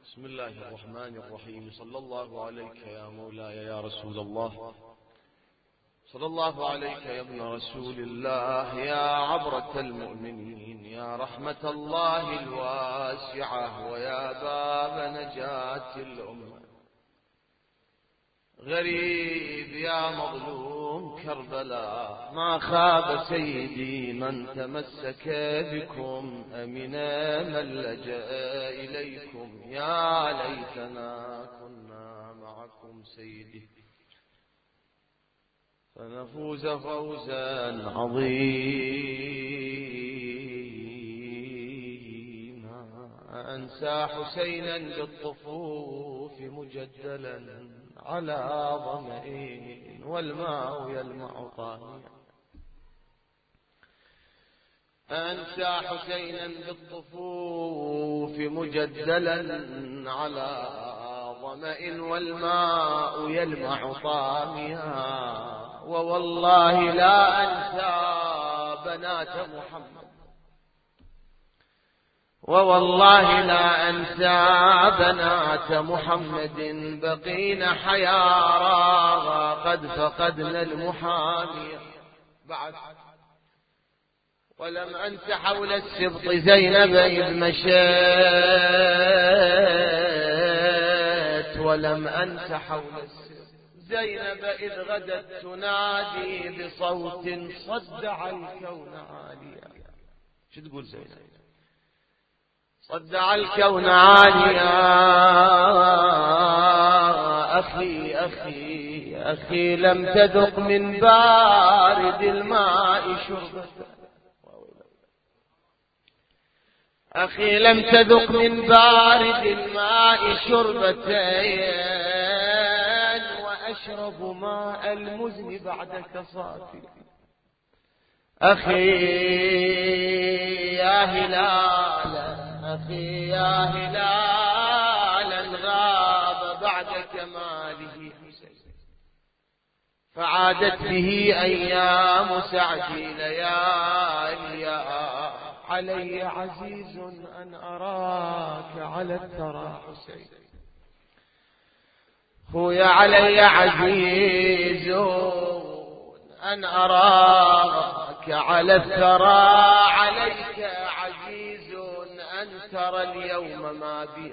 بسم الله الرحمن الرحيم. صلى الله عليك يا مولاي يا رسول الله، صلى الله عليك يا ابن رسول الله، يا عبرة المؤمنين، يا رحمة الله الواسعة، ويا باب نجاة الأمة. غريب يا مظلوم كربلاء، ما خاب سيدي من تمسك بكم، أمن من لجأ إليكم. يا ليتنا كنا معكم سيدي فنفوز فوزا عظيما. أنسى حسينا بالطفوف مجدلا على ظمئين والماء يلمع طانيا. أنسى حسينا بالطفوف مجدلا على ظمئ والماء يلمع طاميا. ووالله لا أنسى بنات محمد، ووالله لا أنسى بنات محمد، بقين حيارى قد فقدنا المحامي. بعد ولم أنس حول السبط زينب إذ مشيت، ولم أنس حول السبط زينب إذ غدت تنادي بصوت صدع الكون عاليا. شو تقول زينب؟ صدع الكون عاليا. أخي أخي أخي لم تذق من بارد الماء شربة، أخي لم تذق من بارد الماء شربتين، وأشرب ماء المزن بعدك صافي. أخي يا هلالا، أخي يا هلالا غاب بعد كماله حسين، فعادت به أيام سعدي لياليا. علي عزيز أن أراك على الثرى حسين، خويا علي عزيز أن أراك على الثرى. عليك عزيز أن ترى اليوم ما بي،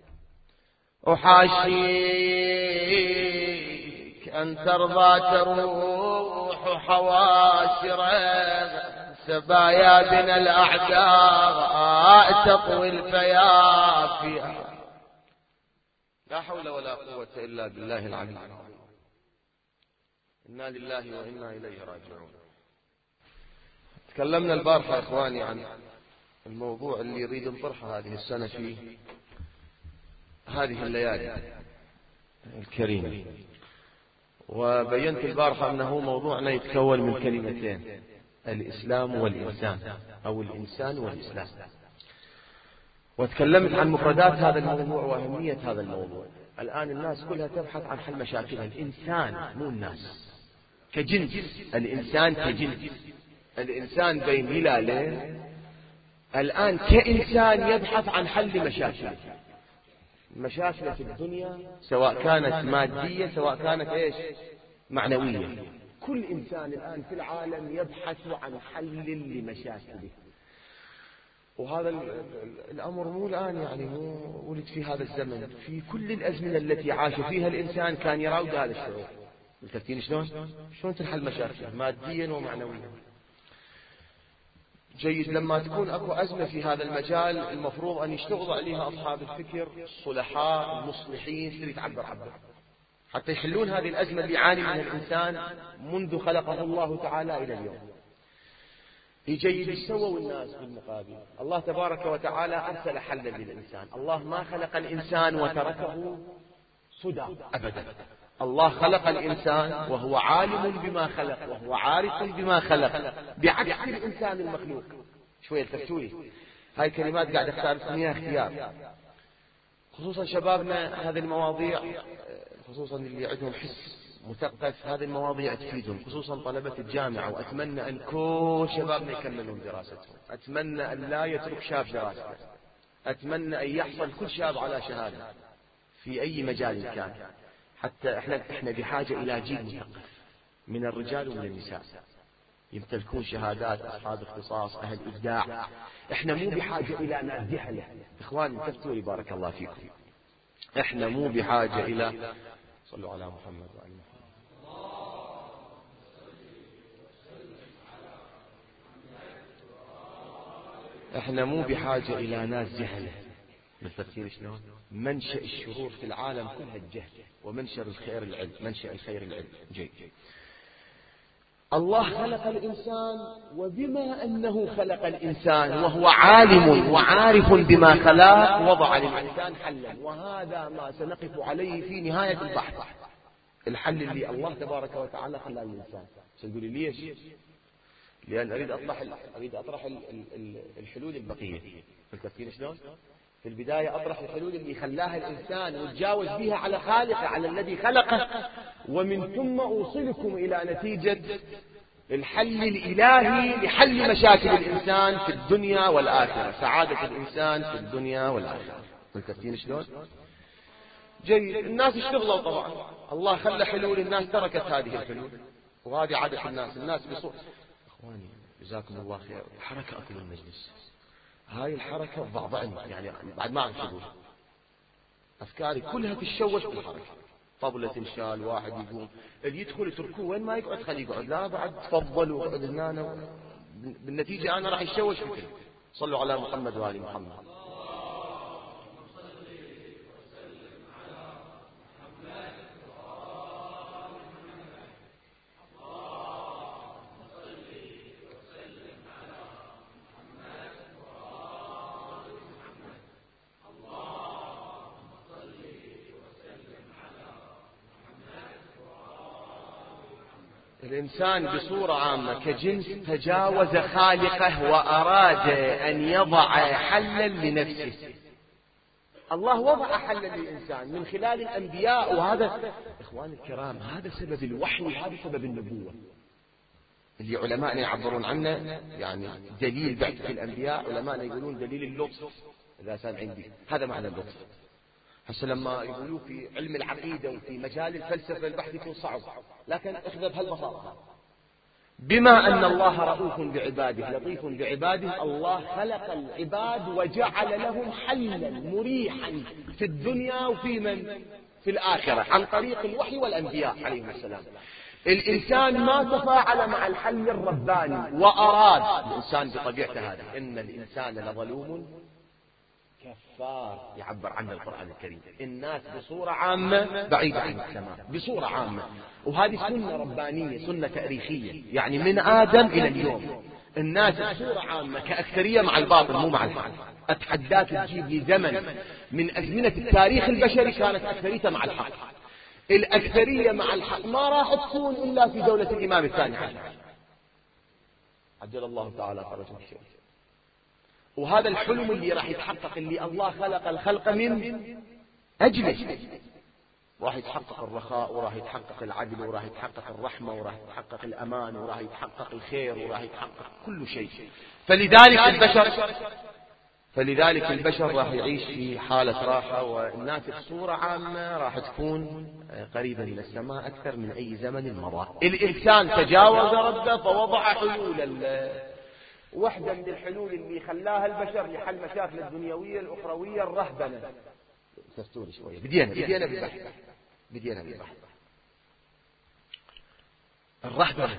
أحاشيك أن ترضى تروح حواسر سبايا بنا الأعداء تطوي الفيافي. لا حول ولا قوة إلا بالله العلي العظيم. إنا لله وإنا إليه راجعون. تكلمنا البارحة إخواني عن الموضوع اللي يريد نطرحه هذه السنة في هذه الليالي الكريمة، وبينت البارحة أنه موضوعنا يتكون من كلمتين: الإسلام والإنسان، أو الإنسان والإسلام. وتكلمت عن مفردات هذا الموضوع وأهمية هذا الموضوع. الآن الناس كلها تبحث عن حل مشاكلها. الإنسان مو الناس كجنس، الإنسان كجنس، الإنسان بين هلالين الآن كإنسان يبحث عن حل مشاكله. مشاكل في الدنيا سواء كانت مادية سواء كانت معنوية. كل إنسان الآن في العالم يبحث عن حل لمشاكله. وهذا الأمر مو الآن، يعني مو ولد في هذا الزمن، في كل الأزمنة التي عاش فيها الإنسان كان يراود هذا الشعور. التفكير شلون تنحل مشاكله ماديا ومعنويا. جيد، لما تكون أكو أزمة في هذا المجال المفروض أن يشتغل عليها أصحاب الفكر الصلحاء المصلحين اللي يتعبر حتى يحلون هذه الأزمة اللي يعاني منها الإنسان منذ خلقه الله تعالى إلى اليوم. جيد، يسووا الناس بالمقابل. الله تبارك وتعالى أرسل حلا للإنسان. الله ما خلق الإنسان وتركه سدى أبدا. الله خلق الإنسان وهو عالم بما خلق وهو عارف بما خلق، بعكس الإنسان المخلوق. شوية التفتوي هاي كلمات قاعد اختار اسمها اختيار، خصوصا شبابنا. هذه المواضيع خصوصا اللي عندهم حس مثقف هذه المواضيع تفيدهم، خصوصا طلبة الجامعة. وأتمنى أن كل شبابنا يكملون دراستهم. أتمنى أن لا يترك شاب دراسته. أتمنى أن يحصل كل شاب على شهادة في أي مجال كان. حتى احنا بحاجة إلى جيل مثقف من الرجال ومن النساء يمتلكون شهادات، أصحاب اختصاص، أهل إبداع. احنا مو بحاجة إلى ناس جهلة. إخواني انتبهوا لي بارك الله فيكم. احنا مو بحاجة إلى، صلوا على محمد وعلى محمد. احنا مو بحاجة إلى ناس جهلة. متفكرين شلون؟ منشأ الشرور في العالم كلها الجهل، ومنشأ الخير العلم. منشأ الخير العلم. جيد. الله خلق الإنسان، وبما أنه خلق الإنسان وهو عالم وعارف بما خلق وضع للإنسان حلا، وهذا ما سنقف عليه في نهاية البحث. الحل اللي الله تبارك وتعالى خلاه للإنسان. ستقولي ليش؟ لأن أريد أطرح الحلول البقية. التفكير شلون؟ في البداية أطرح الحلول اللي خلاها الإنسان وتجاوز بها على خالقه، على الذي خلقه، ومن ثم أوصلكم إلى نتيجة الحل الإلهي لحل مشاكل الإنسان في الدنيا والآخرة، سعادة الإنسان في الدنيا والآخرة. التفكير شلون؟ جيد. الناس اشتغلوا طبعا، الله خلى حلول، الناس تركت هذه الحلول، وهذه عادة الناس بصوت. إخواني جزاكم الله خير، حركة أكل المجلس، هاي الحركة ضعضعني، يعني بعد ما أعرف شو أفكاري كلها تتشوش بالحركة. طبلة تنشال، واحد يقوم، اللي يدخل يتركوه وين ما يقعد خليه يقعد، لا بعد تفضل وقعد هنا، بالنتيجة أنا راح يتشوش فيه. صلوا على محمد وآل محمد. الإنسان بصورة عامة كجنس تجاوز خالقه وأراد أن يضع حلا لنفسه. الله وضع حلا للإنسان من خلال الأنبياء، وهذا إخواني الكرام هذا سبب الوحي، وهذا سبب النبوة اللي علماءنا يعبرون عنه. يعني دليل بعثة الأنبياء علماءنا يقولون دليل اللطف. إذا سامعين به هذا معنى اللطف. هسه لما يقولوا في علم العقيدة وفي مجال الفلسفة البحث يكون صعب، لكن اخذ بهالبساطة. بما أن الله رؤوف بعباده لطيف بعباده، الله خلق العباد وجعل لهم حلا مريحا في الدنيا في الآخرة عن طريق الوحي والأنبياء عليهم السلام. الإنسان ما تفاعل مع الحل الرباني وأراد، الإنسان بطبيعته هذا، إن الإنسان لظلوم كفار، يعبر عنه القرآن الكريم. الناس بصورة عامة بعيدة عن السماء بصورة عامة، وهذه سنة ربانية، سنة تاريخية، يعني من آدم إلى اليوم الناس بصورة عامة كأكثرية مع الباطل مو مع الحق. أتحداك تجيب لي زمن من أزمنة التاريخ البشري كانت أكثريته مع الحق. الأكثرية مع الحق ما راح تكون إلا في دولة الإمام الثاني عشر عجل الله تعالى فرجه الشريف. وهذا الحلم اللي راح يتحقق، اللي الله خلق الخلق من أجله، راح يتحقق الرخاء، وراح يتحقق العدل، وراح يتحقق الرحمة، وراح يتحقق الأمان، وراح يتحقق الخير، وراح يتحقق كل شيء. فلذلك البشر راح يعيش في حالة راحة، والناس بصورة عامة راح تكون قريبة من السماء أكثر من أي زمن مضى. الإنسان تجاوز ربه فوضع حلول. واحدة من الحلول اللي خلاها البشر لحل مشاكل الدنيوية الأخروية الرهبنة. تستوري شوية، بدينا بالبحث. الرهبنة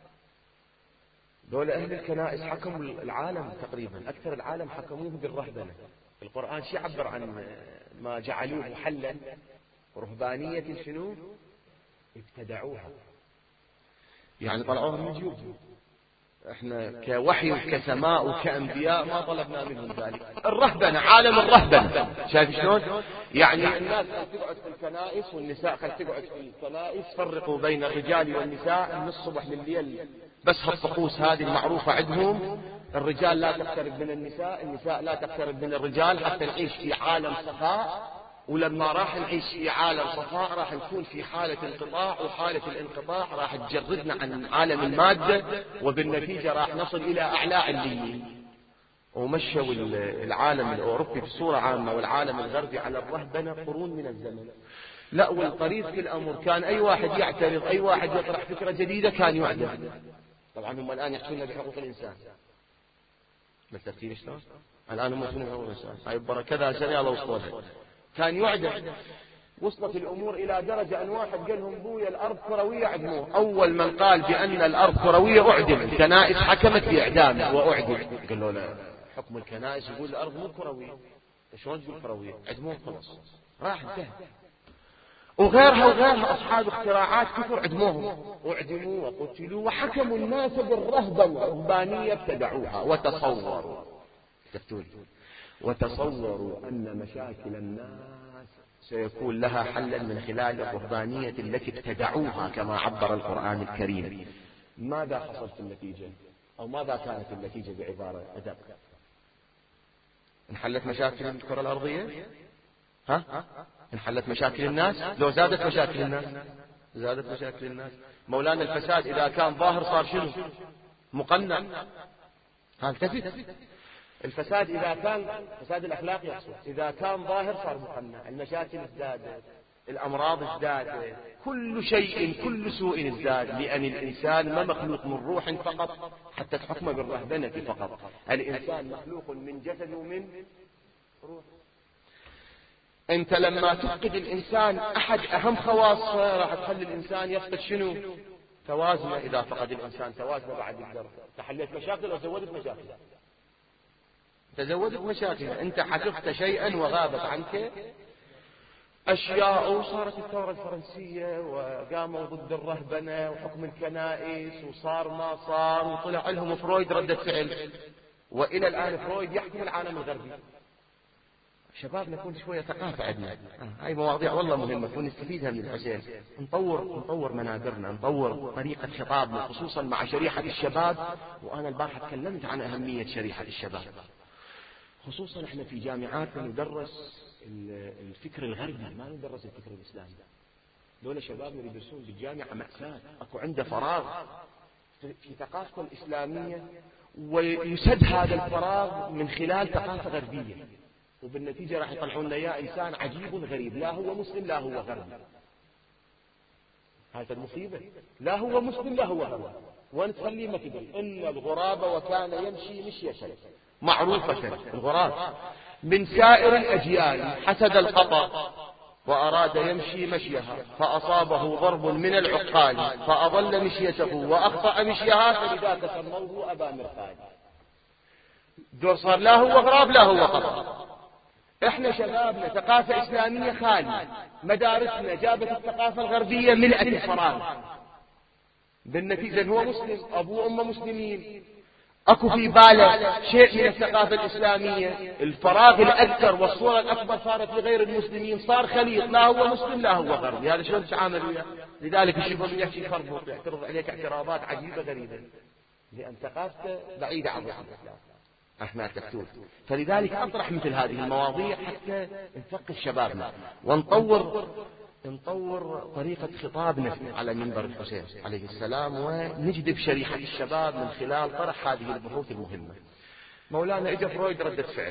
دول أهل الكنائس حكموا العالم تقريبا، أكثر العالم حكموه بالرهبنة. القرآن شو يعبر عن ما جعلوه حلا؟ رهبانية شنو؟ ابتدعوها، يعني طلعوها من جيوبهم. احنا كوحي وكسماء وكأنبياء ما طلبنا منهم ذلك. الرهبنة، عالم الرهبنة، شايف شلون؟ يعني الناس تقعد في الكنائس، والنساء تقعد في الكنائس، فرقوا بين الرجال والنساء من الصبح لليل، بس هالطقوس هذه المعروفة عندهم. الرجال لا تقترب من النساء، النساء لا تقترب من الرجال، حتى نعيش في عالم صفاء. ولما راح نعيش في عالم صفاء راح نكون في حالة انقطاع، وحالة الانقطاع راح تجردنا عن عالم المادة، وبالنتيجة راح نصل إلى أعلى عليين. ومشوا العالم الأوروبي بصورة عامة والعالم الغربي على الرهبنة قرون من الزمن. لا، والطريف في الأمر كان أي واحد يعترض، أي واحد يطرح فكرة جديدة كان يعدم. طبعا هم الآن يحكون بحقوق الإنسان، بالترتيب شلون؟ الآن هم يحكون بحقوق الإنسان، هاي كذا سنة الله وصلها كان يعدم. وصلت الأمور إلى درجة أن واحد قال لهم بويا الأرض كروية عدموه. أول من قال بأن الأرض كروية أعدم، الكنائس حكمت بإعدامه وأعدم. قال له لا، حكم الكنائس يقول الأرض مو كروية، شلون تقول كروية؟ عدموه خلاص، راح انتهى. وغيرها أصحاب اختراعات كثر عدموهم وعدموا وقتلوا، وحكموا الناس بالرهبة الرهبانية ابتدعوها. وتصوروا أن مشاكل الناس سيكون لها حلا من خلال الرهبانية التي ابتدعوها كما عبر القرآن الكريم. ماذا حصل في النتيجة؟ أو ماذا كانت النتيجة بعبارة أدق؟ انحلت مشاكل الكرة الأرضية؟ انحلت مشاكل الناس؟ لو زادت مشاكل الناس؟ زادت مشاكل الناس. مولانا الفساد إذا كان ظاهر صار شنو؟ مقنع. التفت، الفساد إذا كان فساد الأخلاق يحصل، إذا كان ظاهر صار مقنع. المشاكل ازدادت، الأمراض ازدادت، كل شيء كل سوء ازداد، لأن الإنسان ما مخلوق من روح فقط حتى تحكم بالرهبنة فقط. الإنسان مخلوق من جسد ومن روح. أنت لما تفقد الإنسان أحد أهم خواصه راح تخلي الإنسان يفقد شنو؟ توازنه. إذا فقد الإنسان توازنه بعد يقدر. تحليت مشاكل أو زودت مشاكل؟ تزودت مشاكل. أنت حفظت شيئا وغابت عنك أشياء. وصارت الثورة الفرنسية وقاموا ضد الرهبنة وحكم الكنائس وصار ما صار، وطلع لهم فرويد ردة فعل، وإلى الآن فرويد يحكم العالم الغربي. شباب نكون شوية ثقافة عندنا. هاي مواضيع والله مهمة ونستفيدها من الحسين. نطور منابرنا، نطور طريقة خطابنا خصوصا مع شريحة الشباب. وأنا البارحة تكلمت عن أهمية شريحة الشباب، خصوصا احنا في جامعاتنا ندرس الفكر الغربي، ما ندرس الفكر الإسلامي. دول شبابنا يدرسون بالجامعة مأساة، اكو عنده فراغ في ثقافته الإسلامية، ويسد هذا الفراغ من خلال ثقافة غربية، وبالنتيجة راح يطلعون لنا يا إنسان عجيب غريب، لا هو مسلم لا هو غربي. هذا المصيبة، لا هو مسلم لا هو غربي. وأن تخليه ما تدري إن الغراب وكان يمشي مشية معروفة. الغراب من سائر الأجيال حسد القطا وأراد يمشي مشيها، فأصابه ضرب من العقال فأضل مشيته وأخطأ مشيها، فلذاك سموه أبا مرقاد. دور صار لا هو غراب لا هو قطا. احنا شبابنا ثقافة إسلامية خالية، مدارسنا جابت الثقافة الغربية ملأت الفراغ. بالنتيجة هو مسلم، أبوه وأمه مسلمين، أكو في باله شيء من الثقافة الإسلامية. الفراغ الأكثر والصورة الأكبر صارت لغير المسلمين، صار خليط لا هو مسلم لا هو غربي. هذا شلون تتعامل وياه؟ لذلك الشيخ يحكي خربط، يعترض عليك اعتراضات عجيبة غريبة، لأن ثقافته بعيدة عن الإسلام. احنا تكتور. فلذلك أطرح مثل هذه المواضيع حتى نثقف شبابنا ونطور طريقة خطابنا على منبر الحسين عليه السلام، ونجذب شريحة الشباب من خلال طرح هذه البحوث المهمة. مولانا اجى فرويد ردة فعل،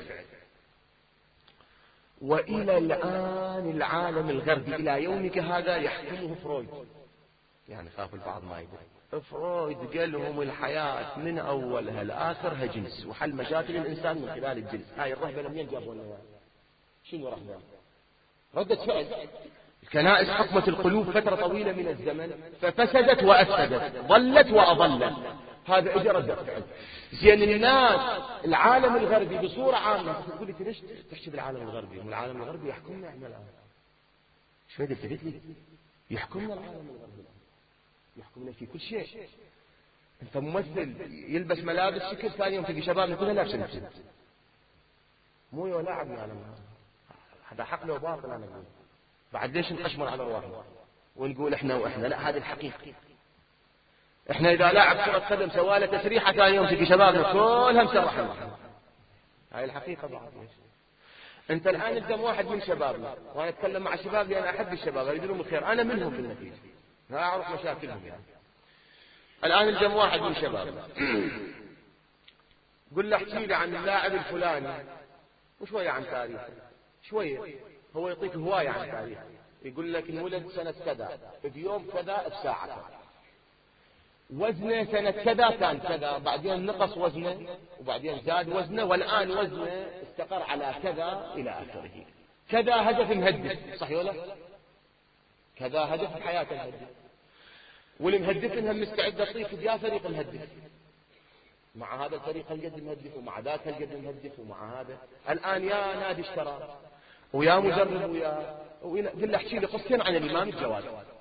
وإلى الآن العالم الغربي إلى يومك هذا يحكمه فرويد. يعني خاف البعض ما يدري، فرويد قال لهم الحياة من أولها لآخرها جنس، وحل مشاكل الإنسان من خلال الجنس. هاي الرهبة لم ينجبوا لنا شنو رهبة؟ ردة فعل. الكنائس حكمت القلوب فترة طويلة من الزمن، ففسدت وأفسدت، ضلت وأضلت. هذا اجى ردة فعل. زين الناس العالم الغربي بصورة عامة تقول لي ليش تحكي بالعالم الغربي؟ والعالم الغربي يحكمنا احنا الآن. شو هذا التفت لي؟ يحكمنا العالم الغربي، يحكمنا في كل شيء. انت ممثل يلبس ملابس شكل، ثاني يوم تلقي شبابنا كلها لابسه نفس، مو يلاعبنا على هذا حق له باطل. انا اقول بعد ليش نقشمر على ارواحنا ونقول احنا واحنا؟ لا، هذه الحقيقه. احنا اذا لاعب كره قدم سواله تسريحه، ثاني يوم تلقي شبابنا كلها مسرحه. هاي الحقيقه بعد. انت الان قدام واحد من شبابنا، وانا اتكلم مع الشباب لان احب الشباب اريد لهم الخير، انا منهم بالنتيجه لا اعرف مشاكلهم. يعني الان قدام واحد من شبابنا قل له احكي لي عن اللاعب الفلاني وشوية عن تاريخه، شوية، هو يعطيك هواية عن تاريخه. يقول لك انولد سنة كذا بيوم كذا بساعة كذا، وزنه سنة كذا كان كذا، بعدين نقص وزنه وبعدين زاد وزنه والآن وزنه استقر على كذا إلى آخره. كذا هدف مهدف، صحيح ولا؟ كذا هدف حياة مهدف، والمهدف انها مستعدة تطيف بيا فريق مهدف، مع هذا الفريق هالقد مهدف ومع ذاك هالقد مهدف ومع هذا. الآن يا نادي اشترى ويا مدرب قل له احكي لي قصتين عن الإمام الجواد.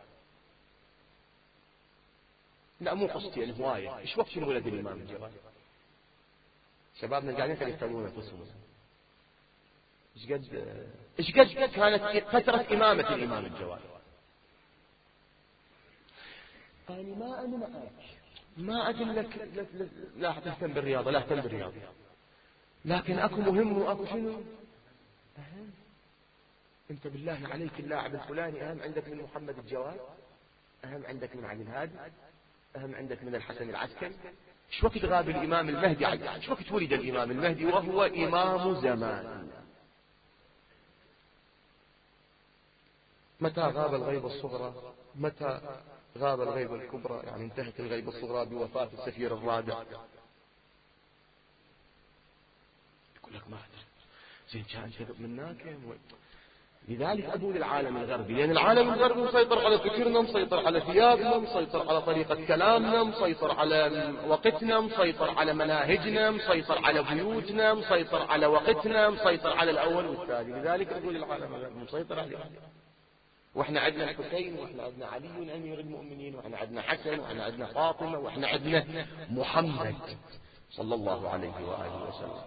لا مو قصتين، هواية. ايش وقت انولد الإمام الجواد؟ شبابنا قاعدين كانوا يفتنون انفسهم. ايش قد كانت فترة إمامة الإمام الجواد؟ أنا ما أنا معك، ما أقول لك لا تهتم بالرياضة، لا تهتم بالرياضة، لكن أكو مهم وأكو شنو أهم. أنت بالله عليك اللاعب الفلاني أهم عندك من محمد الجواد؟ أهم عندك من علي الهادي؟ أهم عندك من الحسن العسكري؟ ايش وقت غاب الإمام المهدي؟ ايش وقت ولد الإمام المهدي وهو إمام زمان؟ متى غاب الغيبة الصغرى؟ متى غاب الغيبة الكبرى؟ يعني انتهت الغيبة الصغرى بوفاة السفير الرابع. يقول لك ما أدري، زين كان كذب مناك. لذلك أقول العالم الغربي، لأن العالم الغربي مسيطر على فكرنا، مسيطر على ثيابنا، مسيطر على طريقة كلامنا، مسيطر على وقتنا، مسيطر على مناهجنا، مسيطر على بيوتنا، مسيطر على وقتنا، مسيطر على الأول والثاني. لذلك أقول العالم الغربي مسيطر علينا. واحنا عندنا الحسين، واحنا عندنا علي امير المؤمنين، واحنا عندنا حسن، واحنا عندنا فاطمه، واحنا عندنا محمد صلى الله عليه واله وسلم.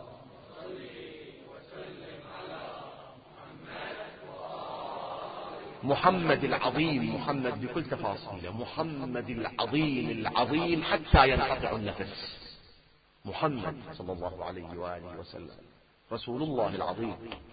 محمد العظيم، محمد بكل تفاصيله، محمد العظيم العظيم حتى ينقطع النفس، محمد صلى الله عليه واله وسلم رسول الله العظيم.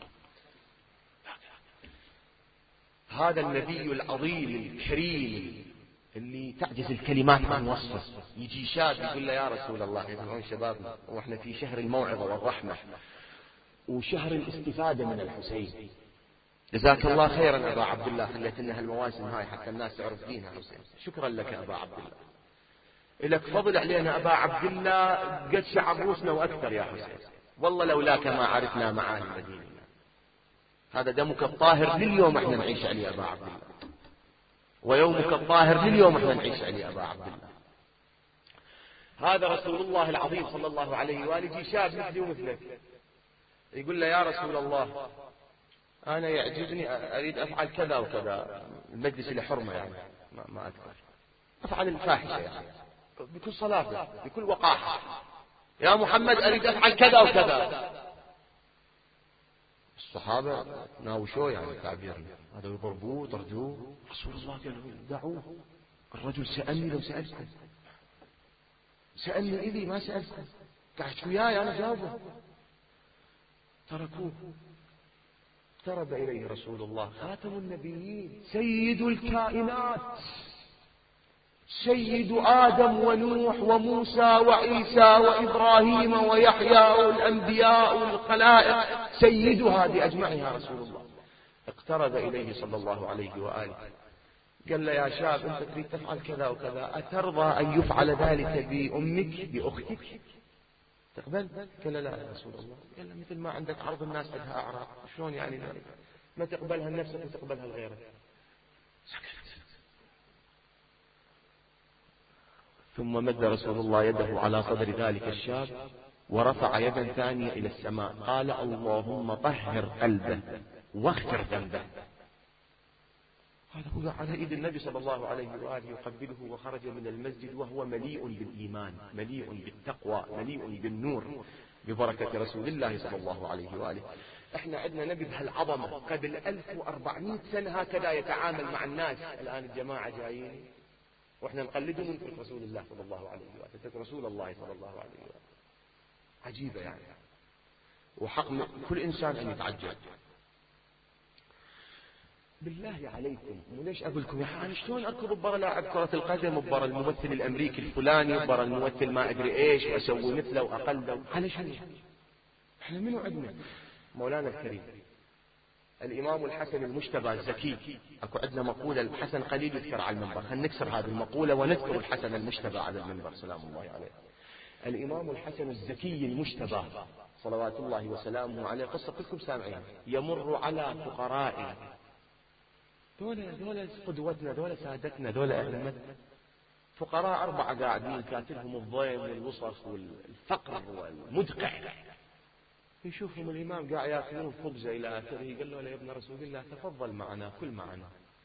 هذا النبي العظيم الكريم اللي تعجز الكلمات عن وصفه. يجي شاب يقول له يا رسول الله، يسمعون شبابنا واحنا في شهر الموعظة والرحمة وشهر الاستفادة من الحسين. جزاك الله خيرا أبا عبد الله، خليت لنا هالمواسم هاي حتى الناس تعرف دينها حسين. شكرا لك أبا عبد الله، لك فضل علينا أبا عبد الله قد شعر روسنا وأكثر يا حسين. والله لولاك ما عرفنا معاني مدينة. هذا دمك الطاهر لليوم احنا نعيش عليه أبا عبد الله، ويومك الطاهر لليوم احنا نعيش عليه أبا عبد الله. هذا رسول الله العظيم صلى الله عليه وآله. يجي شاب مثلي ومثلك يقول له يا رسول الله أنا يعجبني أريد أفعل كذا وكذا، المجلس لحرمة يعني ما أذكر، أفعل الفاحشة يعني بكل صلابة بكل وقاحة. يا محمد أريد أفعل كذا وكذا. الصحابة ناوشوه يعني تعبيرنا، هذا يضربوه يطردوه. رسول الله قال دعوه، الرجل سألني لو سألتكم، سألني إذي ما سألتكم، قعدت وياي أنا جاوبه. تركوه. اقترب إليه رسول الله خاتم النبيين، سيد الكائنات، سيد آدم ونوح وموسى وعيسى وإبراهيم ويحيى والأنبياء والخلائق، سيد هذه أجمعها رسول الله. اقترب إليه صلى الله عليه وآله قال له يا شاب أنت تريد تفعل كذا وكذا، أترضى أن يفعل ذلك بأمك بأختك؟ تقبل؟ قال لا يا رسول الله. قال له مثل ما عندك عرض الناس عندها أعراض، شلون يعني ذلك؟ ما تقبلها لنفسك وتقبلها لغيرك. ثم مد رسول الله يده على صدر ذلك الشاب ورفع يدا ثانية إلى السماء، قال اللهم طهر قلبه واغفر ذنبه. هذا هو على ايد النبي صلى الله عليه وآله يقبله، وخرج من المسجد وهو مليء بالإيمان، مليء بالتقوى، مليء بالنور ببركة رسول الله صلى الله عليه وآله. احنا عندنا نبي بهالعظمة قبل 1400 سنة هكذا يتعامل مع الناس. الآن الجماعة جايين واحنا نقلدهم ونترك رسول الله صلى الله عليه وآله، نترك رسول الله صلى الله عليه وآله. عجيبة يعني، وحق كل إنسان أن يتعجب. بالله عليكم وليش أقول لكم يا أنا شلون أركض ببرا لاعب كرة القدم وبرا الممثل الأمريكي الفلاني وبرا الممثل ما أدري إيش وأسوي مثله وأقلده؟ على شنو؟ إحنا منو عندنا؟ مولانا الكريم الإمام الحسن المجتبى الزكي، أكو عندنا مقولة الحسن قليل يذكر على المنبر، خلينا نكسر هذه المقولة ونذكر الحسن المجتبى على المنبر سلام الله عليه. الإمام الحسن الزكي المجتبى صلوات الله وسلامه عليه، قصة كلكم سامعين، يمر على فقراء، دولة قدوتنا، دولة سادتنا، دولة أهل المدى، فقراء 4 قاعدين كاتلهم الضيم والوصف والفقر والمدقع، يشوفهم الإمام قاعد يأكلون خبزة إلى آخره، قال له يا ابن رسول الله تفضل معنا كل معنا.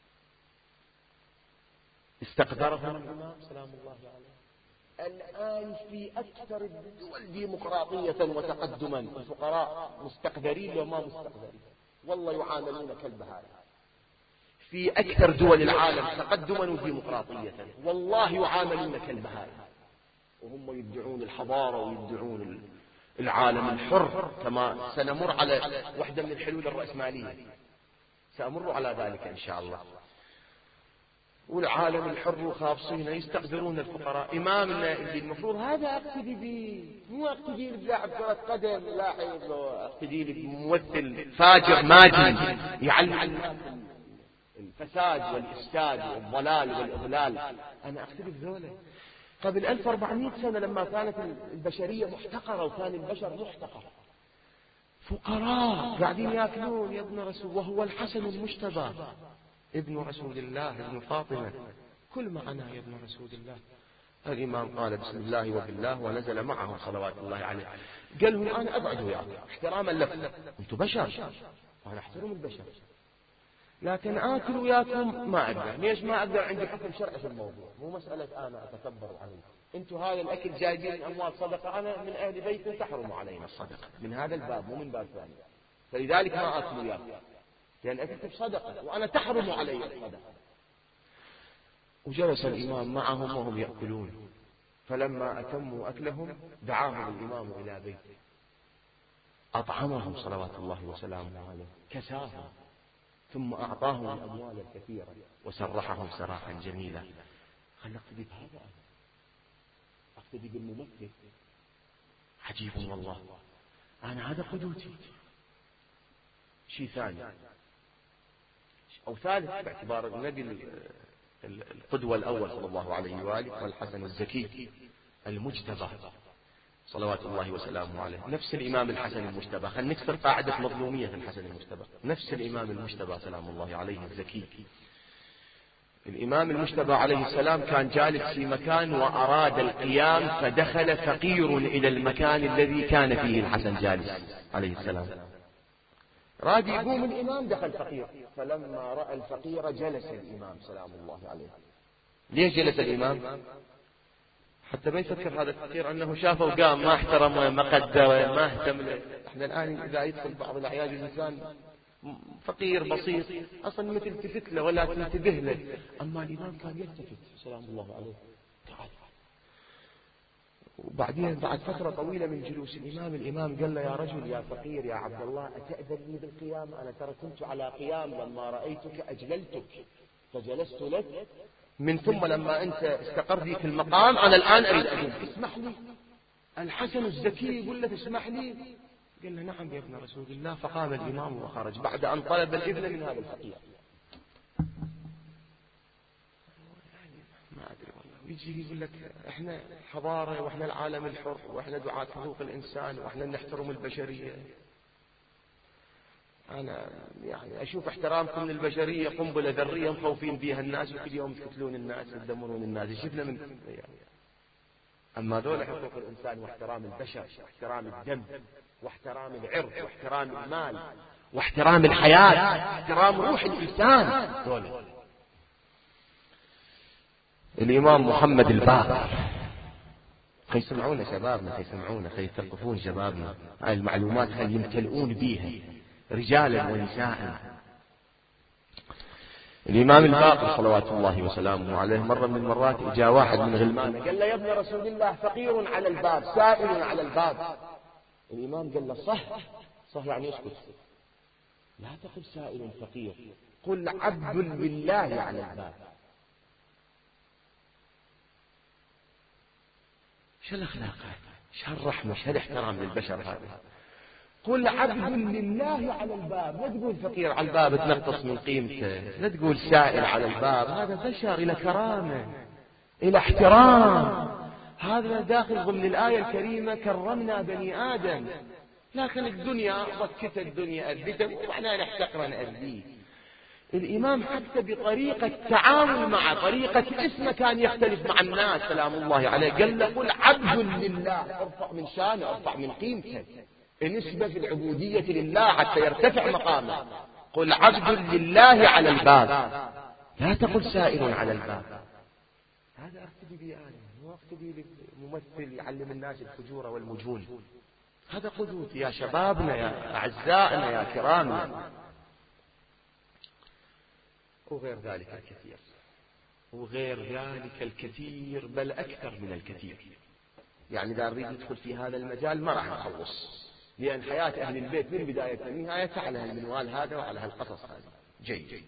استقدرهم الإمام سلام الله عليه. الآن في أكثر الدول ديمقراطية وتقدما الفقراء مستقدرين وما مستقدرين، والله يعاملون كالبهائم. في أكثر دول العالم تقدما وديمقراطية والله يعاملون كالبهائم، وهم يدعون الحضارة ويدعون العالم الحر، كما سنمر على واحدة من الحلول الرأسمالية، سأمر على ذلك إن شاء الله. والعالم الحر وخاصين يستقدرون الفقراء. إمامنا اللي المفروض هذا أقتدي به، مو أقتدي بلاعب كرة قدم لاعب، أقتدي بممثل فاجر ماجن يعلم الناس الفساد والإفساد والضلال والإضلال. أنا أقتدي بذولا. قبل 1400 سنة لما كانت البشرية محتقرة وكان البشر محتقر، فقراء قاعدين يأكلون يا ابن رسول، وهو الحسن المجتبى ابن رسول الله ابن فاطمة، كل معنا يا ابن رسول الله. الإمام قال بسم الله وبالله ونزل معهم صلوات الله عليه. قال لهم أنا أقعد وياكم احتراما لكم، أنتم بشر وأنا أحترم البشر، لكن آكل وياكم ما أقدر. ليش ما أقدر؟ عندي حكم شرعي في الموضوع، مو مسألة أنا أتكبر عليكم. أنتم هذا الأكل جايبين أموال صدقة، أنا من أهل بيت تحرم علينا الصدقة من هذا الباب مو من باب ثاني، فلذلك ما آكل وياكم، لأن أكلكم صدقة وأنا تحرم علي الصدقة. وجلس الإمام معهم وهم يأكلون، فلما أتموا أكلهم دعاهم الإمام إلى بيته، أطعمهم صلوات الله وسلامه عليه، كساهم، ثم أعطاهم الأموال الكثيرة وسرحهم سراحا جميلا. خل أقتدي بهذا، أقتدي بالممثل. عجيب والله، أنا هذا قدوتي. شيء ثاني أو ثالث باعتبار النبي القدوة الأول صلى الله عليه وآله والحسن الزكي المجتبى صلوات الله وسلامه عليه، نفس الإمام الحسن المجتبى. خلينا نكسر قاعدة مظلومية الحسن المجتبى، نفس الإمام المجتبى سلام الله عليه الزكي. الإمام المجتبى عليه السلام كان جالس في مكان وأراد القيام، فدخل فقير إلى المكان الذي كان فيه الحسن جالس عليه السلام، راد يقوم الإمام، دخل فقير، فلما رأى الفقير جلس الإمام سلام الله عليه. ليش جلس الإمام؟ حتى ما يفكر هذا الفقير أنه شافه وقام، ما احترم ما قدر ما اهتم له. احنا الآن إذا يدخل بعض الأعياد الإنسان فقير بسيط أصلا ما تلتفت له ولا تنتبه له، أما الإمام كان يلتفت سلام الله عليه. تعال. وبعدين بعد فترة طويلة من جلوس الإمام قال له يا رجل يا فقير يا عبد الله أتأذن لي بالقيام؟ أنا ترى كنت على قيام، لما رأيتك أجللتك فجلست لك، من ثم لما أنت استقر في المقام أنا الآن أريد أقوم، اسمح لي. الحسن الزكي يقول له تسمح لي؟ قال له نعم يا ابن رسول الله. فقام الإمام وخرج بعد أن طلب الإذن من هذا الفقير. ما أدري والله، ويجي يقول لك إحنا حضارة وإحنا العالم الحر وإحنا دعاة حقوق الإنسان وإحنا نحترم البشرية. أنا يعني أشوف احترامكم للبشرية قنبلة ذرية مخوفين بها الناس، وكل يوم تقتلون الناس وتدمرون الناس، شفنا من يعني. أما دول حقوق الإنسان واحترام البشر واحترام الدم واحترام العرض واحترام المال واحترام الحياة واحترام روح الإنسان، دول. الإمام محمد الباقر، خي يسمعونا شبابنا، خي يسمعونا، خي يثقفون شبابنا، هاي المعلومات خي يمتلئون بيها رجالا ونساء. الإمام الباقر صلوات الله وسلامه عليه مرة من المرات جاء واحد من غلمانه قال له يا ابن رسول الله فقير على الباب سائل على الباب. الإمام قال له صح يعني اسكت. لا تقل سائل فقير، قل عبد لله على الباب. شو الأخلاق هذه؟ شو الرحمة؟ شو الاحترام للبشر هذا؟ قل عبد لله على الباب، لا تقول فقير على الباب تنقص من قيمته، لا تقول سائل على الباب، هذا بشر إلى كرامة إلى احترام، هذا داخل ضمن الآية الكريمة كرمنا بني آدم. لكن الدنيا ضكت الدنيا أذته ومعناه نحتقر نأذيه. الإمام حتى بطريقة تعامل مع طريقة اسمه كان يختلف مع الناس سلام الله عليه، قال له قل عبد لله، ارفع من شانه ارفع من قيمته، النسبة في العبودية لله حتى يرتفع مقامه. قل عبد لله على الباب، لا تقل سائر على الباب. هذا أقتدي به أنا، مو أقتدي بممثل يعلم الناس الفجور والمجون. هذا قدوتي يا شبابنا يا أعزائنا يا كرامنا. وغير ذلك الكثير، وغير ذلك الكثير، بل أكثر من الكثير. يعني إذا نريد ندخل في هذا المجال ما راح نخلص، لأن حياة أهل البيت من بداية لنهاية على المنوال هذا وعلى هالقصص هذا. جيد.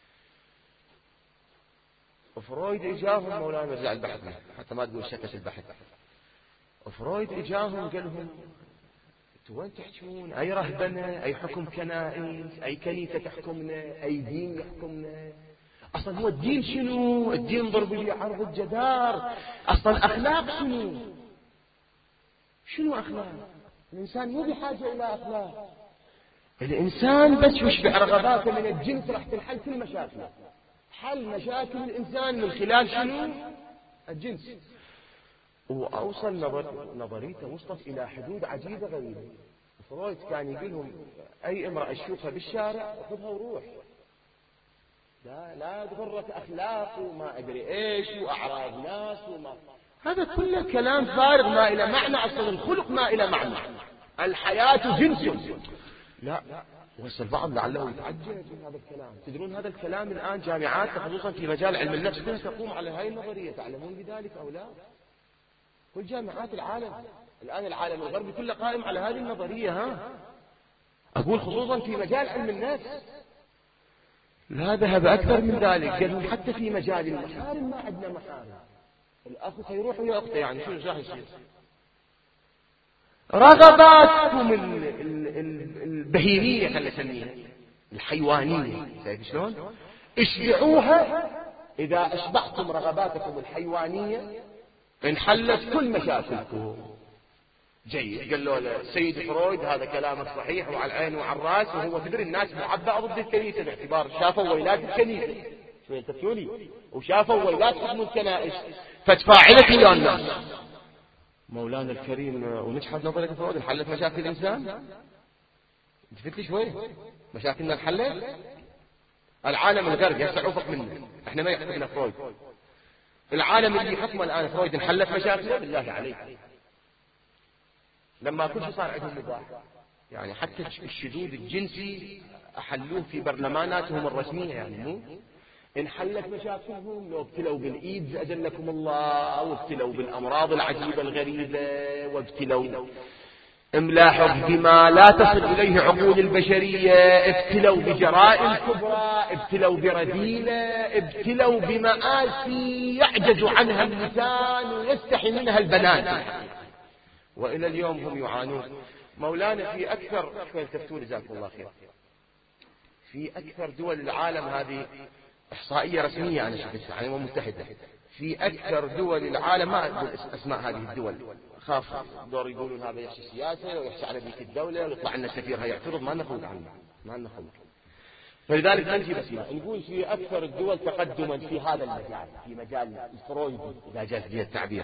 وفرويد إجاهم، مولانا نرجع البحث حتى ما تقول شكس البحث. وفرويد إجاهم قال لهم انتوا وين تحكمون؟ أي رهبنة؟ أي حكم كنائس؟ أي كنيسة تحكمنا؟ أي دين يحكمنا؟ أصلا هو الدين شنو؟ الدين ضرب لي عرض الجدار. أصلا أخلاق شنو؟ شنو أخلاق؟ الإنسان مو بحاجة إلى أخلاق. الإنسان بس يشبع رغباته من الجنس راح تنحل كل مشاكله. حل مشاكل الإنسان من خلال شنو؟ الجنس. وأوصل نظريته وصلت إلى حدود عجيبة غريبة. فرويد كان يقول لهم أي امرأة تشوفها بالشارع خذها وروح، لا تغرك أخلاق وما أدري إيش وأعراض ناس هذا كله كلام فارغ ما إلى معنى. أصلا الخلق ما إلى معنى، الحياة جنس. لا، وهسه البعض لعله يتعجب من هذا الكلام. تدرون هذا الكلام الآن جامعات خصوصا في مجال علم النفس كلها تقوم على هاي النظرية، تعلمون بذلك أو لا؟ كل جامعات العالم الآن، العالم الغربي كله قائم على هذه النظرية. أقول خصوصا في مجال علم النفس. لا، ذهب أكثر من ذلك، قالوا حتى في مجال المحارم ما عندنا محارم. الأخ سيروح ويا أخته، يعني شو راح يصير؟ رغباتكم البهيمية خلينا نسميها الحيوانية، شايف شلون؟ اشبعوها. إذا أشبعتم رغباتكم الحيوانية انحلت كل مشاكلكم. جيد. قال له السيد فرويد هذا كلامك صحيح وعلى العين وعلى الراس، وهو تدري الناس معبأة ضد الكنيسة باعتبار شافوا ويلات الكنيسة، شو تفهموني؟ وشافوا ويلات حكم الكنائس فتفاعلت ويا الناس. مولانا الكريم، ونجحت نظرية فرويد انحلت مشاكل الإنسان. انتفت لي شوي، مشاكلنا انحلت. العالم الغربي هسه عفق منه، احنا ما يحكمنا فرويد. العالم اللي يحكمه الآن فرويد انحلت مشاكله بالله عليك. لما كل شيء صار عندهم مباح، يعني حتى الشذوذ الجنسي أحلوه في برلماناتهم الرسمية، يعني مو انحلت مشاكلهم. لو ابتلوا بالإيدز أجلكم الله، أو ابتلوا بالأمراض العجيبة الغريبة، وابتلوا املاحوا بما لا تصل إليه عقول البشرية، ابتلوا بجرائم كبرى، ابتلوا برذيلة، ابتلوا بمآسي يعجز عنها اللسان ويستحي منها البنات، وإلى اليوم هم يعانون. مولانا في أكثر، شوية تفتوا جزاكم الله خير، في أكثر دول العالم، هذه إحصائية رسمية أنا شفتها عن الأمم المتحدة، في أكثر دول العالم، ما أقول أسماء هذه الدول خاف دور يقولون هذا يحشي السياسة ويحشي على بيت الدولة ويطلع لنا سفير هيعترض، ما نخوض عنه، ما نخوض. فلذلك ما نجيب اسماء، نقول في أكثر الدول تقدما في هذا المجال، في مجال الفرويد إذا جاز لي التعبير،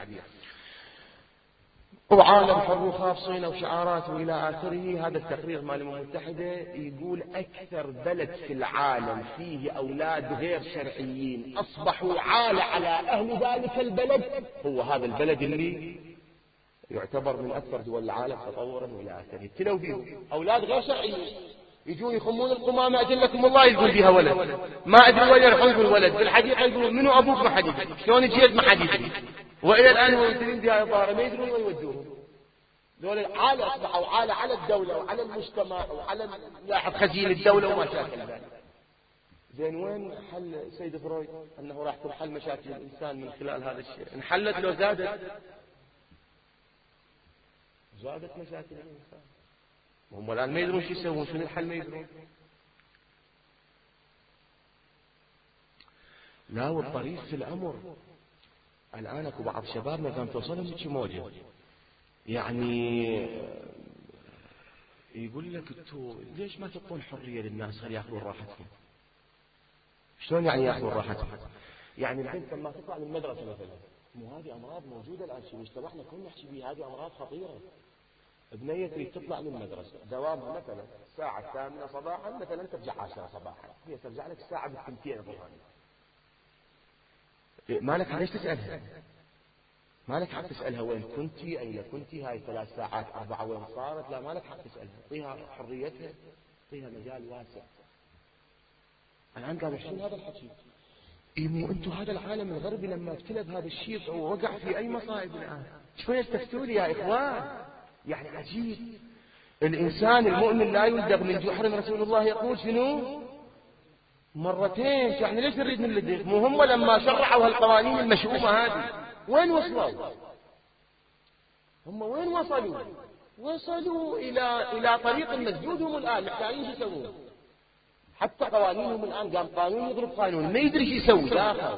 وعالم حر وخاصين وشعارات وإلى آخره. هذا التقرير مال الأمم المتحدة يقول أكثر بلد في العالم فيه أولاد غير شرعيين أصبحوا عالة على أهل ذلك البلد هو هذا البلد اللي يعتبر من أكثر دول العالم تطورا وإلى آخره. ابتلوا بهم أولاد غير شرعيين، يجون يخمون القمامة أجلكم الله يقول بها ولد، ما أدري وين يروحون بالولد، بالحقيقة يقولون منو أبوك ما حد يدري، شلون جيت ما حد يدري، وإلى الآن هو يدرين بها الظاهرة ما يدرون وين يودوهم. ذول عالة أصبحوا عالة على الدولة وعلى المجتمع وعلى لاحظ خزين الدولة وما شاكل ذلك. زين وين حل سيد فرويد أنه راح تنحل مشاكل الإنسان من خلال هذا الشيء؟ انحلت لو زادت؟ زادت مشاكل الإنسان. هم الآن ما يدرون شو يسوون، شنو الحل ما يدرون. لا والطريف في الأمر الآن أكو بعض شبابنا كان توصلهم هيك موجة، يعني يقول لك انتوا ليش ما تعطون حرية للناس خلي ياخذون راحتهم؟ شلون يعني ياخذون راحتهم؟ يعني البنت لما تطلع من المدرسة مثلا، مو هذه أمراض موجودة الآن في مجتمعنا كلنا نحكي بها، هذه أمراض خطيرة. بنية تريد تطلع من المدرسة دوامها مثلا الساعة 8 صباحا، مثلا ترجع 10 صباحا، هي ترجع لك الساعة بالثنتين الظهر. ما لك ليش تسألها؟ ما لك حق تسألها وين كنتي أين كنتي هاي 3 ساعات 4 وين صارت؟ لا ما لك حق تسألها، اعطيها حريتها، اعطيها مجال واسع. الآن قاعد يحكون هذا الحكي. مو انتم هذا العالم الغربي لما ابتلى بهذا الشيء ووقع في أي مصائب الآن شوية تفتولي يا إخوان. يعني عجيب، الإنسان المؤمن لا يلدغ من جحر، رسول الله يقول شنو؟ مرتين. يعني ليش نريد من اللدغ؟ مو هم لما شرعوا هالقوانين المشؤومة هذه وين وصلوا؟ هم وين وصلوا؟ وصلوا إلى طريق مسدود. هم الآن محتاجين يسوون، حتى قوانينهم الآن قام قانون يضرب قانون ما يدري شو يسوي داخل.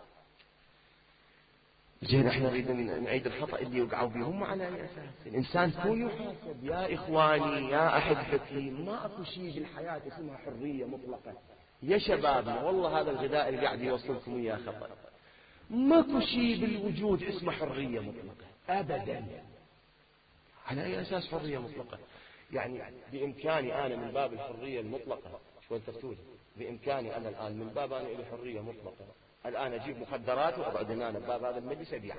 زين احنا نريد نعيد الخطأ اللي وقعوا به هم على أي أساس؟ الإنسان كون يحاسب. يا إخواني يا أحبتي، ما أكو شيء بالحياة اسمها حرية مطلقة يا شبابنا. والله هذا الغذاء اللي قاعد يوصلكم إياه خطأ. ماكو شيء بالوجود اسمه حرية مطلقة أبدا. على أي أساس حرية مطلقة؟ يعني بإمكاني أنا من باب الحرية المطلقة، شو أنت تقول؟ بإمكاني أنا الآن من باب أنا إلي حرية مطلقة الآن أجيب مخدرات وأقعد هنا بباب هذا المجلس أبيعها.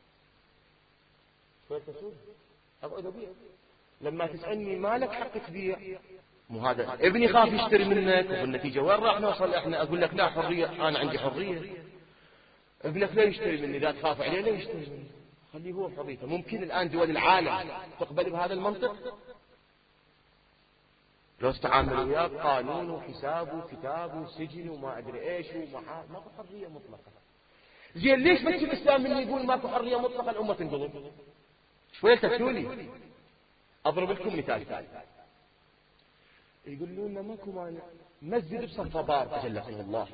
شو أنت تقول؟ أقعد أبيع. لما تسألني ما لك حق تبيع، مو هذا ابني خاف يشتري منك وبالنتيجة وين راح نوصل احنا؟ أقول لك لا حرية، أنا عندي حرية. ابنك لا يشتري مني، إذا تخاف عليه لا يشتري مني، خليه هو حريته. ممكن الآن دول العالم تقبل بهذا المنطق؟ لو استعاملوا وياه قانون وحساب وكتاب وسجن وما أدري إيش ماكو حرية مطلقة. زين ليش بس الإسلام من يقول ماكو حرية مطلقة الأمة تنقلب؟ شوية تفتولي. أضرب لكم مثال ثاني. يقولون لنا ماكو مانع مسجد بصفة بار أجلكم الله،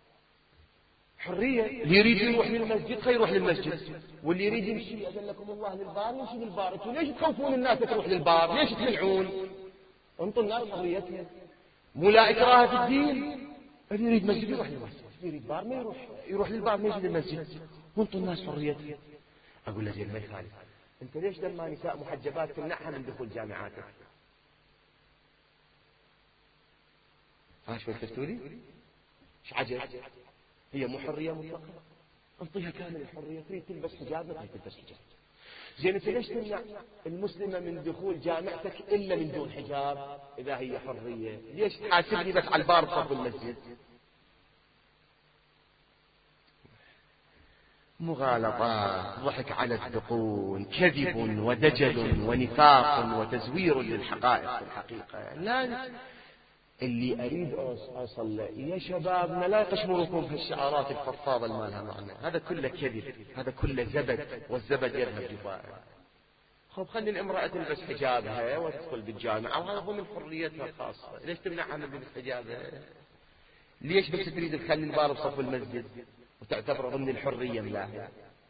حرية. اللي يريد يروح للمسجد خير يروح للمسجد، واللي يريد يمشي أجلكم الله للبار يمشي للبار. انتوا ليش تخوفون الناس تروح للبار؟ ليش تمنعون؟ انطوا الناس حريتها، مو لا إكراه في الدين. اللي يريد مسجد يروح للمسجد، اللي يريد بار ما يروح للبار ما يجي للمسجد، وانطوا الناس حريتها. أقول له زين ما يخالف، انت ليش لما نساء محجبات تمنعها من دخول جامعاتك؟ شو تفتولي؟ ايش عجب؟ هي مو حرية مطلقة؟ انطيها كامل الحرية، تريد تلبس حجاب ما تريد تلبس حجاب. زين انت ليش تمنع المسلمة من دخول جامعتك إلا من دون حجاب إذا هي حرية؟ ليش تحاسبني بس على البار بصف المسجد؟ مغالطات، ضحك على الدقون، كذب ودجل ونفاق وتزوير للحقائق في الحقيقة. لا، اللي أريد أوصل له يا شبابنا لا يقشمركم بهالشعارات الفضفاضة اللي ما لها معنى. هذا كله كذب، هذا كله زبد، والزبد يذهب جفاء. خب خلي الامرأة تلبس حجابها وتدخل بالجامعة، وهذا ضمن حريتها الخاصة. ليش تمنعها من لبس حجابها؟ ليش بس تريد تخلي البار بصف المسجد وتعتبر ضمن الحرية ملاهي؟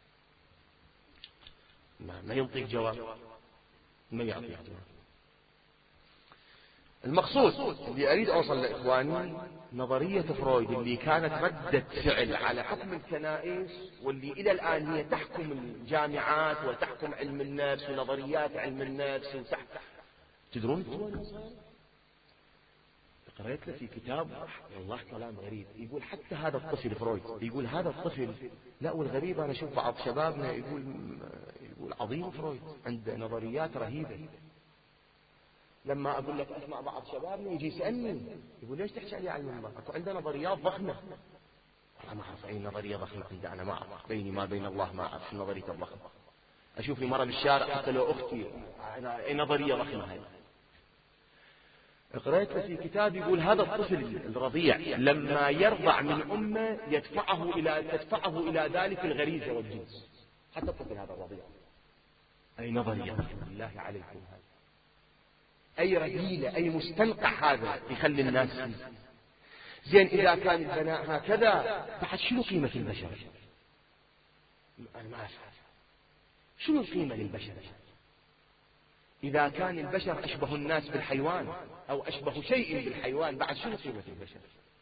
ما ينطيك جواب، ما يعطيك جواب. المقصود اللي أريد أوصل لإخواني نظرية فرويد اللي كانت ردة فعل على حكم الكنائس، واللي إلى الآن هي تحكم الجامعات وتحكم علم النفس ونظريات علم النفس تدرون قرأت له في كتاب والله كلام غريب. يقول حتى هذا الطفل فرويد يقول هذا الطفل، لا والغريب أنا أشوف بعض شبابنا يقول عظيم فرويد عنده نظريات رهيبة. لما أقول لك أسمع بعض شبابنا يجي يسألني يقول ليش تحكي علي على المنبر؟ أكو عندنا نظريات ضخمة. والله ما أعرف أي نظرية ضخمة عندنا، أنا ما أعرف، بيني ما بين الله ما أعرف النظرية الضخمة. أشوفني مرة بالشارع حتى لو أختي، نظرية ضخمة هاي. قرأت في كتاب يقول هذا الطفل الرضيع لما يرضع من أمه تدفعه إلى ذلك الغريزة والجنس، حتى الطفل هذا الرضيع. أي نظرية بالله عليكم، أي رذيلة، أي مستنقع هذا يخلي الناس فيه. زين إذا كان البناء هكذا بعد شنو قيمة البشر؟ أنا ما أفهم شنو القيمة للبشر إذا كان البشر أشبه الناس بالحيوان أو أشبه شيء بالحيوان، بعد شنو قيمة البشر؟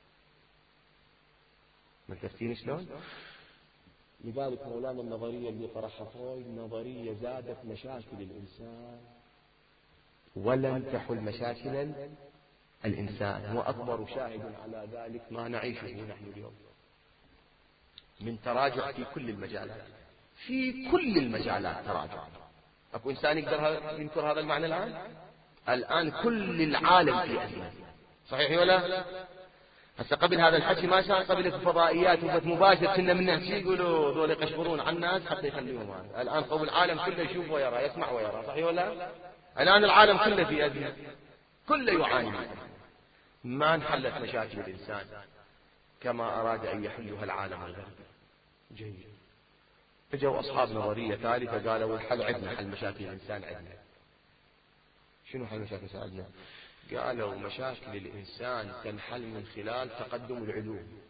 ما تفتين شلون؟ لذلك مولانا النظرية اللي طرحها فرويد نظرية زادت مشاكل الإنسان ولم تحل مشاكل الإنسان، وأكبر شاهد على ذلك ما نعيشه نحن اليوم من تراجع في كل المجالات، في كل المجالات تراجع. أكو إنسان يقدر ينكر هذا المعنى الآن كل العالم في أزمة، صحيح ولا؟ هسه قبل هذا الحكي ما كان قبل في الفضائيات وبث مباشر كنا من نحكي يقولوا ذول يقشفرون على الناس حتى يخليهم هذا. الآن قوم العالم كله يشوف ويرى، يسمع ويرى، صحيح ولا؟ الآن العالم كله في أزمة، كله يعاني. ما انحلت مشاكل الإنسان كما أراد أن يحلها العالم الغربي. جيد. اجوا أصحاب نظرية ثالثة قالوا الحل عندنا، حل مشاكل الإنسان عندنا. شنو حل مشاكل الإنسان عندنا؟ قالوا مشاكل الإنسان تنحل من خلال تقدم العلوم.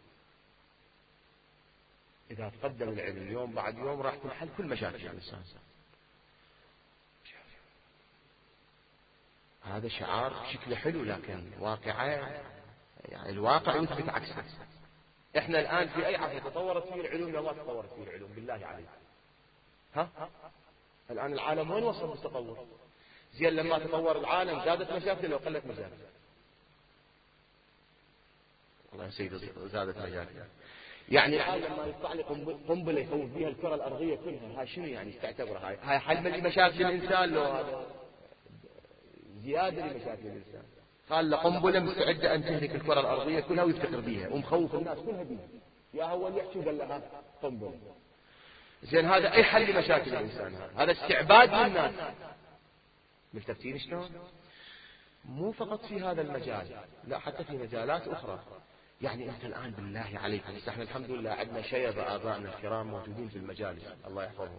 إذا تقدم العلم يوم بعد يوم راح تنحل كل مشاكل الإنسان. هذا شعار شكله حلو لكن واقعه يعني الواقع يثبت عكسه. احنا الآن في أي عصر تطورت فيه العلوم ولا ما تطورت فيه العلوم؟ بالله عليك الآن العالم وين وصل بالتطور؟ زين لما تطور العالم زادت مشاكل لو قلت مشاكل؟ والله يا سيدي زادت مشاكل. يعني العالم لما يطلع لي قنبلة يخوف بها الكرة الأرضية كلها، هاي شنو يعني تعتبرها؟ هاي حل من مشاكل الإنسان لو هذا زيادة لمشاكل الإنسان؟ قال له قنبلة مستعدة أن تهلك الكرة الأرضية كلها ويفتخر بيها ومخوف الناس كلها بيها، يا هو اللي يحكي قال لها قنبلة. زين هذا أي حل لمشاكل الإنسان؟ هذا استعباد للناس. ملتفتين شلون؟ مو فقط في هذا المجال، لا حتى في مجالات أخرى. يعني أنت الآن بالله عليكم، احنا الحمد لله عندنا شيبة آبائنا الكرام موجودين في المجالس الله يحفظهم،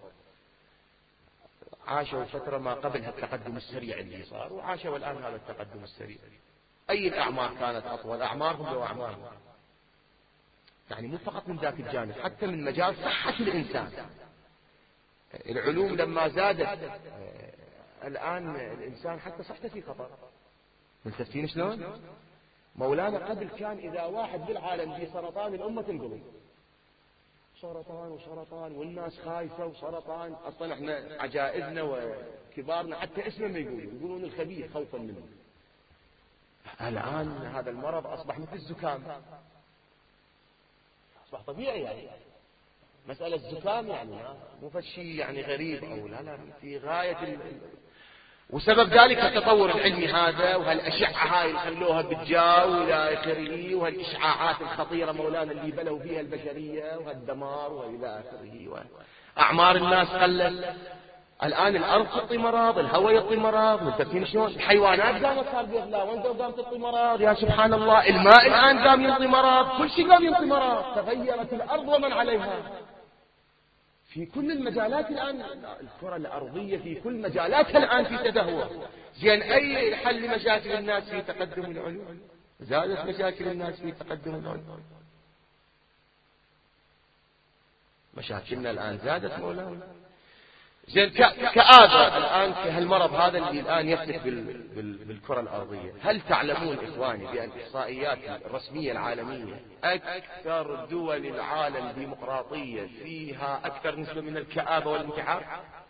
عاشوا فترة ما قبل التقدم السريع اللي صار، وعاشوا الآن هذا التقدم السريع. أي الأعمار كانت أطول؟ أعمارهم وأعمارهم. يعني مو فقط من ذاك الجانب، حتى من مجال صحة الإنسان. العلوم لما زادت الآن الإنسان حتى صحته في خطر. ملتفتين شلون؟ مولانا قبل كان إذا واحد بالعالم في سرطان الأمة تنقلب، سرطان والناس خايفة وسرطان. أصلا احنا عجائزنا وكبارنا حتى اسمه ما يقولون الخبيث خوفا منه. الآن هذا المرض أصبح مثل الزكام، أصبح طبيعي. يعني مسألة الزكام يعني مو فشي يعني غريب أو لا في غاية وسبب ذلك التطور العلمي هذا، وهالأشعة هاي اللي خلوها بالجو إلى آخره، وهالإشعاعات الخطيرة مولانا اللي بلوا فيها البشرية، وهالدمار وإلى آخره. أعمار الناس قلت. الآن الأرض تعطي مرض، الهواء يعطي مرض، ملتفتين شلون؟ الحيوانات قامت صار بيها وانت قامت تعطي مرض، يا سبحان الله. الماء الآن قام يعطي مرض، كل شيء قام يعطي مرض. تغيرت الأرض ومن عليها في كل المجالات. الآن الكرة الأرضية في كل مجالاتها الآن في تدهور. زين أي حل مشاكل الناس في تقدم العلوم؟ زادت مشاكل الناس في تقدم العلوم. مشاكلنا الآن زادت مولانا. زين كآبة الآن في هالمرض هذا اللي الآن يفتك بالكرة الأرضية، هل تعلمون إخواني بأن الإحصائيات الرسمية العالمية أكثر دول العالم ديمقراطية فيها أكثر نسبة من الكآبة والانتحار؟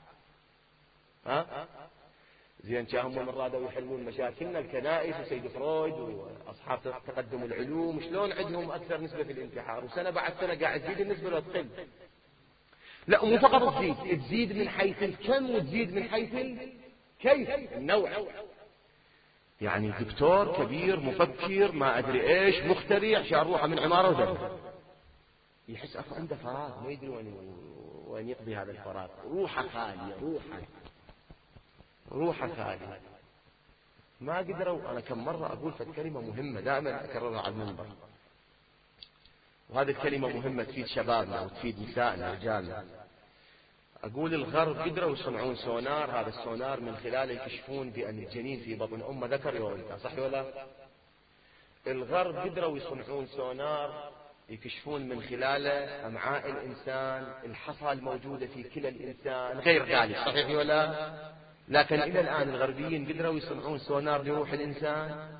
زين كانوا من رادوا يحلون مشاكلنا الكنائس وسيد فرويد وأصحاب تقدم العلوم، شلون عندهم أكثر نسبة في الانتحار، وسنة بعد سنة قاعد تزيد النسبة ولا تقل؟ لا مو فقط تزيد من حيث الكم وتزيد من حيث كيف النوع. يعني دكتور كبير مفكر ما أدري إيش مخترع شال روحه من عمارة ودرب، يحس أكو عنده فراغ ما يدري وأن يقضي هذا الفراغ. روحه خالية، روحه خالية. ما قدروا. أنا كم مرة أقول كلمة مهمة دائما أكررها على المنبر، وهذه الكلمة مهمة تفيد شبابنا وتفيد نسائنا رجالنا. أقول الغرب قدروا يصنعون سونار، هذا السونار من خلاله يكشفون بأن الجنين في بطن أمه ذكر أو أنثى، صح ولا؟ الغرب قدروا يصنعون سونار يكشفون من خلاله أمعاء الإنسان، الحصى الموجودة في كلى الإنسان، غير ذلك، صحيح ولا؟ لكن إلى الآن الغربيين قدروا يصنعون سونار لروح الإنسان؟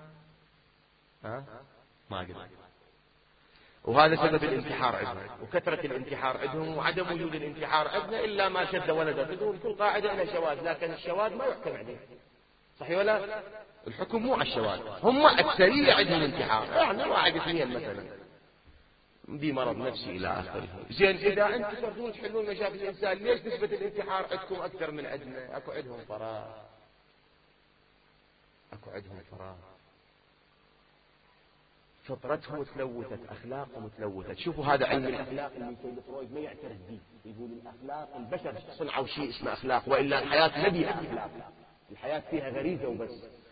ما قدروا. وهذا سبب الانتحار عندهم وكثرة الانتحار عندهم وعدم وجود الانتحار عندنا إلا ما شد ولده. بدون كل قاعدة إلى شواذ، لكن الشواذ ما يحكم عليه، صحيح ولا؟ الحكم مو على الشواذ، هم أكثرية عندهم انتحار، يعني واحد اثنين مثلا بمرض نفسي إلى آخره. زين إذا أنتم تردون تحلون مشاكل الإنسان، ليش نسبة الانتحار عندكم أكثر من عندنا؟ أكو عندهم فراغ، أكو عندهم فراغ، فطرتهم تلوثت، أخلاقهم تلوثت. شوفوا هذا علم الأخلاق اللي سيد فرويد ما يعترف به، يقول الأخلاق البشر صنعوا شيء اسمه أخلاق، وإلا الحياة نبي أخلاق، الحياة فيها غريزة وبس.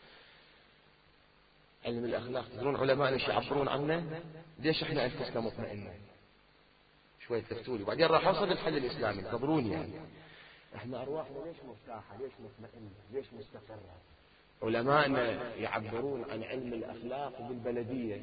علم الأخلاق تدرون علماء ايش يعبرون عنه؟ ليش احنا أنفسنا مطمئنة؟ شوية تفتولي وبعدين راح أوصل للحل الإسلامي، انتظروني. يعني احنا أرواحنا ليش مرتاحة، ليش مطمئنة، ليش مستقرة؟ علماءنا يعبرون عن علم الأخلاق بالبلدية،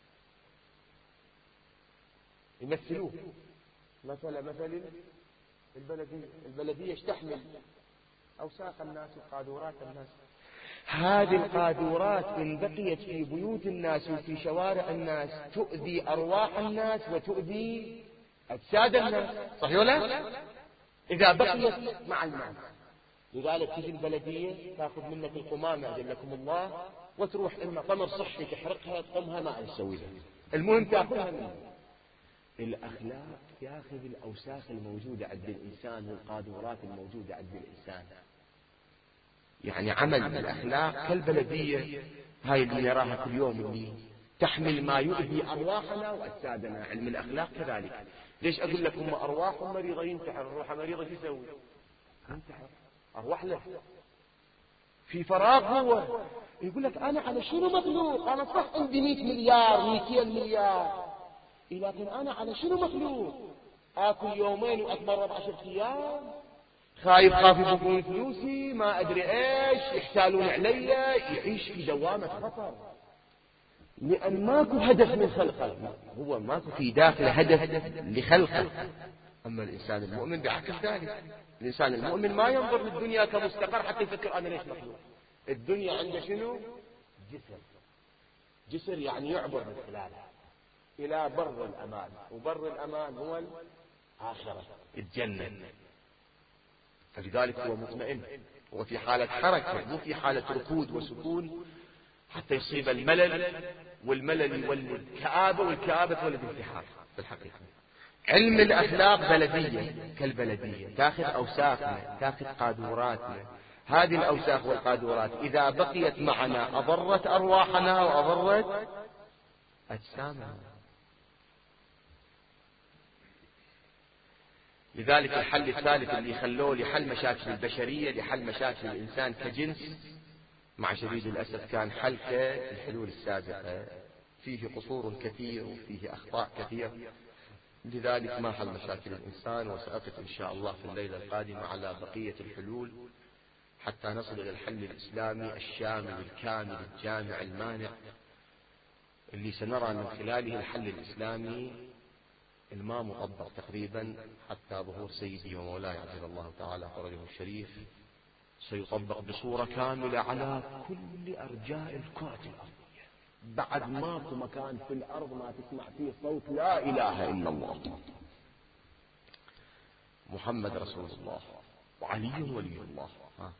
يمثلوه مثل البلدية تحمل أوساخ الناس وقاذورات الناس. هذه القاذورات إن بقيت في بيوت الناس وفي شوارع الناس تؤذي أرواح الناس وتؤذي أجساد الناس، صحيح ولا؟ إذا بقيت مع الناس. لذلك تجي البلدية تأخذ منك القمامة أجلكم الله وتروح إما قمر صحي تحرقها تقمها ما تسوي لها، المهم تأخذها منك. الأخلاق يأخذ الأوساخ الموجودة عند الإنسان والقاذورات الموجودة عند الإنسان. يعني عمل الأخلاق كالبلدية هاي اللي نراها كل يوم، اللي تحمل ما يؤذي أرواحنا وأجسادنا. علم الأخلاق كذلك. ليش أقول لكم أرواح مريضة ينتحر، روح مريضة شو يسوي؟ ينتحر. أرواح له في فراغ، هو يقول لك أنا على شنو مخلوق؟ أنا صح عندي 100 مليار 200 مليار، لكن أنا على شنو مخلوق؟ آكل يومين وأتمرض 10 أيام، خايف يبقون فلوسي، ما أدري إيش، يحتالون علي، يعيش في دوامة خطر، لأن ماكو هدف من خلقه، هو ماكو في داخله هدف لخلقه. أما الإنسان المؤمن بعكس ذلك، الإنسان المؤمن ما ينظر للدنيا كمستقر حتى يفكر أنا ليش مخلوق. الدنيا عنده شنو؟ جسر يعني يعبر من خلاله إلى بر الأمان، وبر الأمان هو الآخرة، الجنة. فلذلك هو مطمئن، هو في حالة حركة مو في حالة ركود وسكون حتى يصيب الملل، والملل يولد كآبة، والكآبة تولد انتحار. في الحقيقة علم الأخلاق بلدية كالبلدية، تأخذ أوساخنا، تأخذ قاذوراتنا. هذه الأوساخ والقاذورات إذا بقيت معنا أضرت أرواحنا وأضرت أجسامنا. لذلك الحل الثالث اللي خلوه لحل مشاكل البشرية، لحل مشاكل الإنسان كجنس، مع شديد الأسف كان حل كالحلول السابقة، فيه قصور كثير وفيه أخطاء كثير. لذلك ما حل مشاكل الإنسان، وسأقف إن شاء الله في الليلة القادمة على بقية الحلول حتى نصل إلى الحل الإسلامي الشامل الكامل الجامع المانع، اللي سنرى من خلاله الحل الإسلامي الما مطبق تقريبا حتى ظهور سيدي ومولاي عجل الله تعالى فرجه الشريف، سيطبق بصورة كاملة على كل أرجاء الكرة الأرضية. بعد ماكو مكان في الأرض ما تسمع فيه صوت لا إله إلا الله، محمد رسول الله وعلي ولي الله.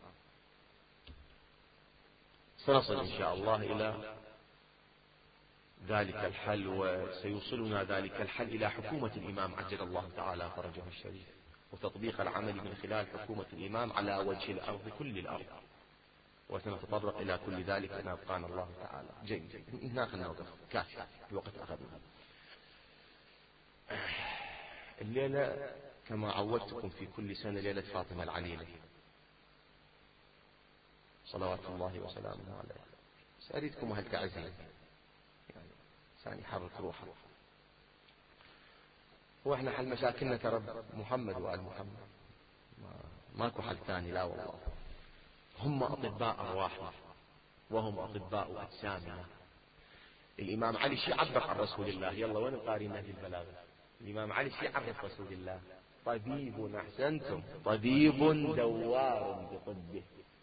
سنصل إن شاء الله إلى ذلك الحل، وسيوصلنا ذلك الحل إلى حكومة الإمام عجل الله تعالى فرجه الشريف، وتطبيق العمل من خلال حكومة الإمام على وجه الأرض كل الأرض، وسنتطرق إلى كل ذلك إن أبقانا الله تعالى. جيد، هنا خلنا نوقف، كافي الوقت أخذنا. الليلة كما عودتكم في كل سنة ليلة فاطمة العليلة صلوات الله وسلامه عليه. سأريدكم هالتعزية يعني ثاني حرك روحه. واحنا حل مشاكلنا ترى محمد وآل محمد، ماكو حل ثاني، لا والله. هم أطباء أرواحنا وهم أطباء أجسامنا. الإمام علي شي عبر عن رسول الله، يلا وين القارئ نهج البلاغة؟ الإمام علي شي عرف رسول الله؟ طبيب، أحسنتم، طبيب دوار بطبه،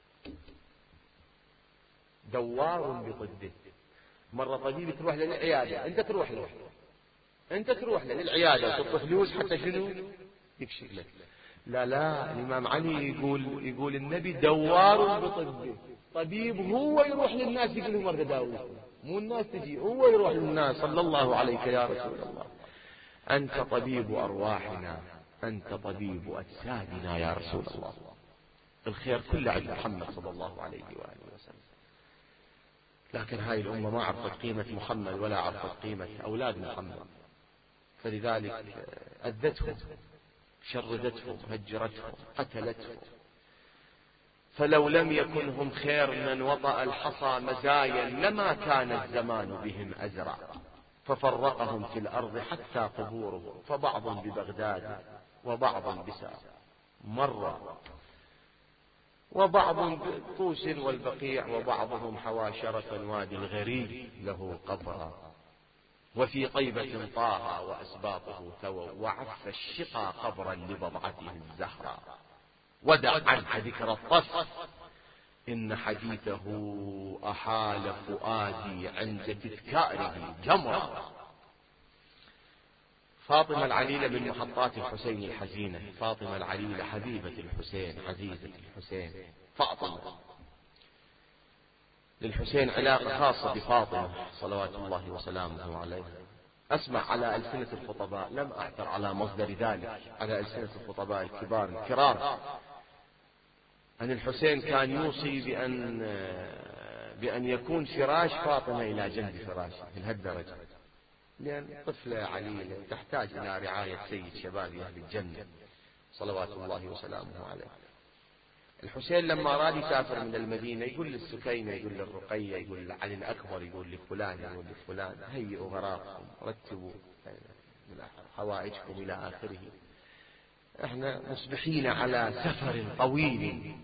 دوار بطبه. مرة طبيب تروح له للعيادة، أنت تروح له للعيادة وتطلب فلوس حتى شنو؟ يكشف لك. لا الإمام علي يقول النبي دوار بطبه، طبيب هو يروح للناس يقول لهم ورد داوود، مو الناس تجي، هو يروح للناس. صلى الله عليك يا رسول الله، أنت طبيب أرواحنا، أنت طبيب أجسادنا يا رسول الله. الخير كله عند محمد صلى الله عليه وآله وسلم. لكن هاي الأمة ما عرفت قيمة محمد ولا عرفت قيمة أولاد محمد، فلذلك أذتهم، شردتهم، هجرتهم، قتلتهم. فلو لم يكن هم خير من وطأ الحصى مزايا لما كان الزمان بهم أزرع، ففرقهم في الأرض حتى قبورهم، فبعض ببغداد وبعض بسار مرة، وبعض بطوس والبقيع، وبعضهم حواشرة الوادي الغريب له قبرا، وفي طيبة طه وأسباطه ثووا، وعف الشقى قبرا لبضعته الزهراء. ودع عنه ذكر الطف، إن حديثه أحال فؤادي عند تذكاره جمرا. فاطمة العليلة من محطات الحسين الحزينة. فاطمة العليلة حبيبة الحسين، عزيزة الحسين. فاطمة للحسين علاقة خاصة بفاطمة صلوات الله وسلامه عليه. أسمع على ألسنة الخطباء، لم أحضر على مصدر ذلك، على ألسنة الخطباء الكبار الكرام، أن الحسين كان يوصي بأن يكون فراش فاطمة إلى جنب فراشه من هالدرجة، لأن طفلة عليلة تحتاج إلى رعاية سيد شباب أهل الجنة صلوات الله وسلامه عليه. الحسين لما أراد يسافر من المدينة يقول للسكينة، يقول للرقية، يقول لعلي الأكبر، يقول لفلان، يقول لفلان: هيئوا غراضكم، رتبوا حوائجكم إلى آخره، احنا مصبحين على سفر طويل.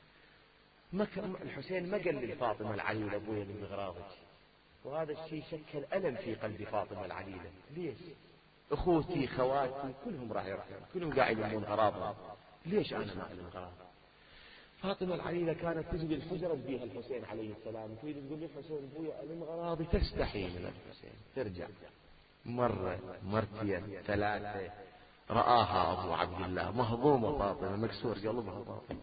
الحسين ما قال لفاطمة العليلة أبويا من غراضك، وهذا الشيء شكل ألم في قلب فاطمة العليلة. ليش؟ أخوتي خواتي كلهم راح يرحلون، كلهم قاعد يلمون غراضهم، ليش أنا ما ألم غراض؟ فاطمة العليلة كانت تجي الحجرة بيها الحسين عليه السلام، تريد تقول للحسين أبويا ألم غراضي، تستحي من الحسين. ترجع مرة، مرتين، ثلاثة، رآها أبو عبد الله مهضومة فاطمة، مكسور قلبها فاطمة.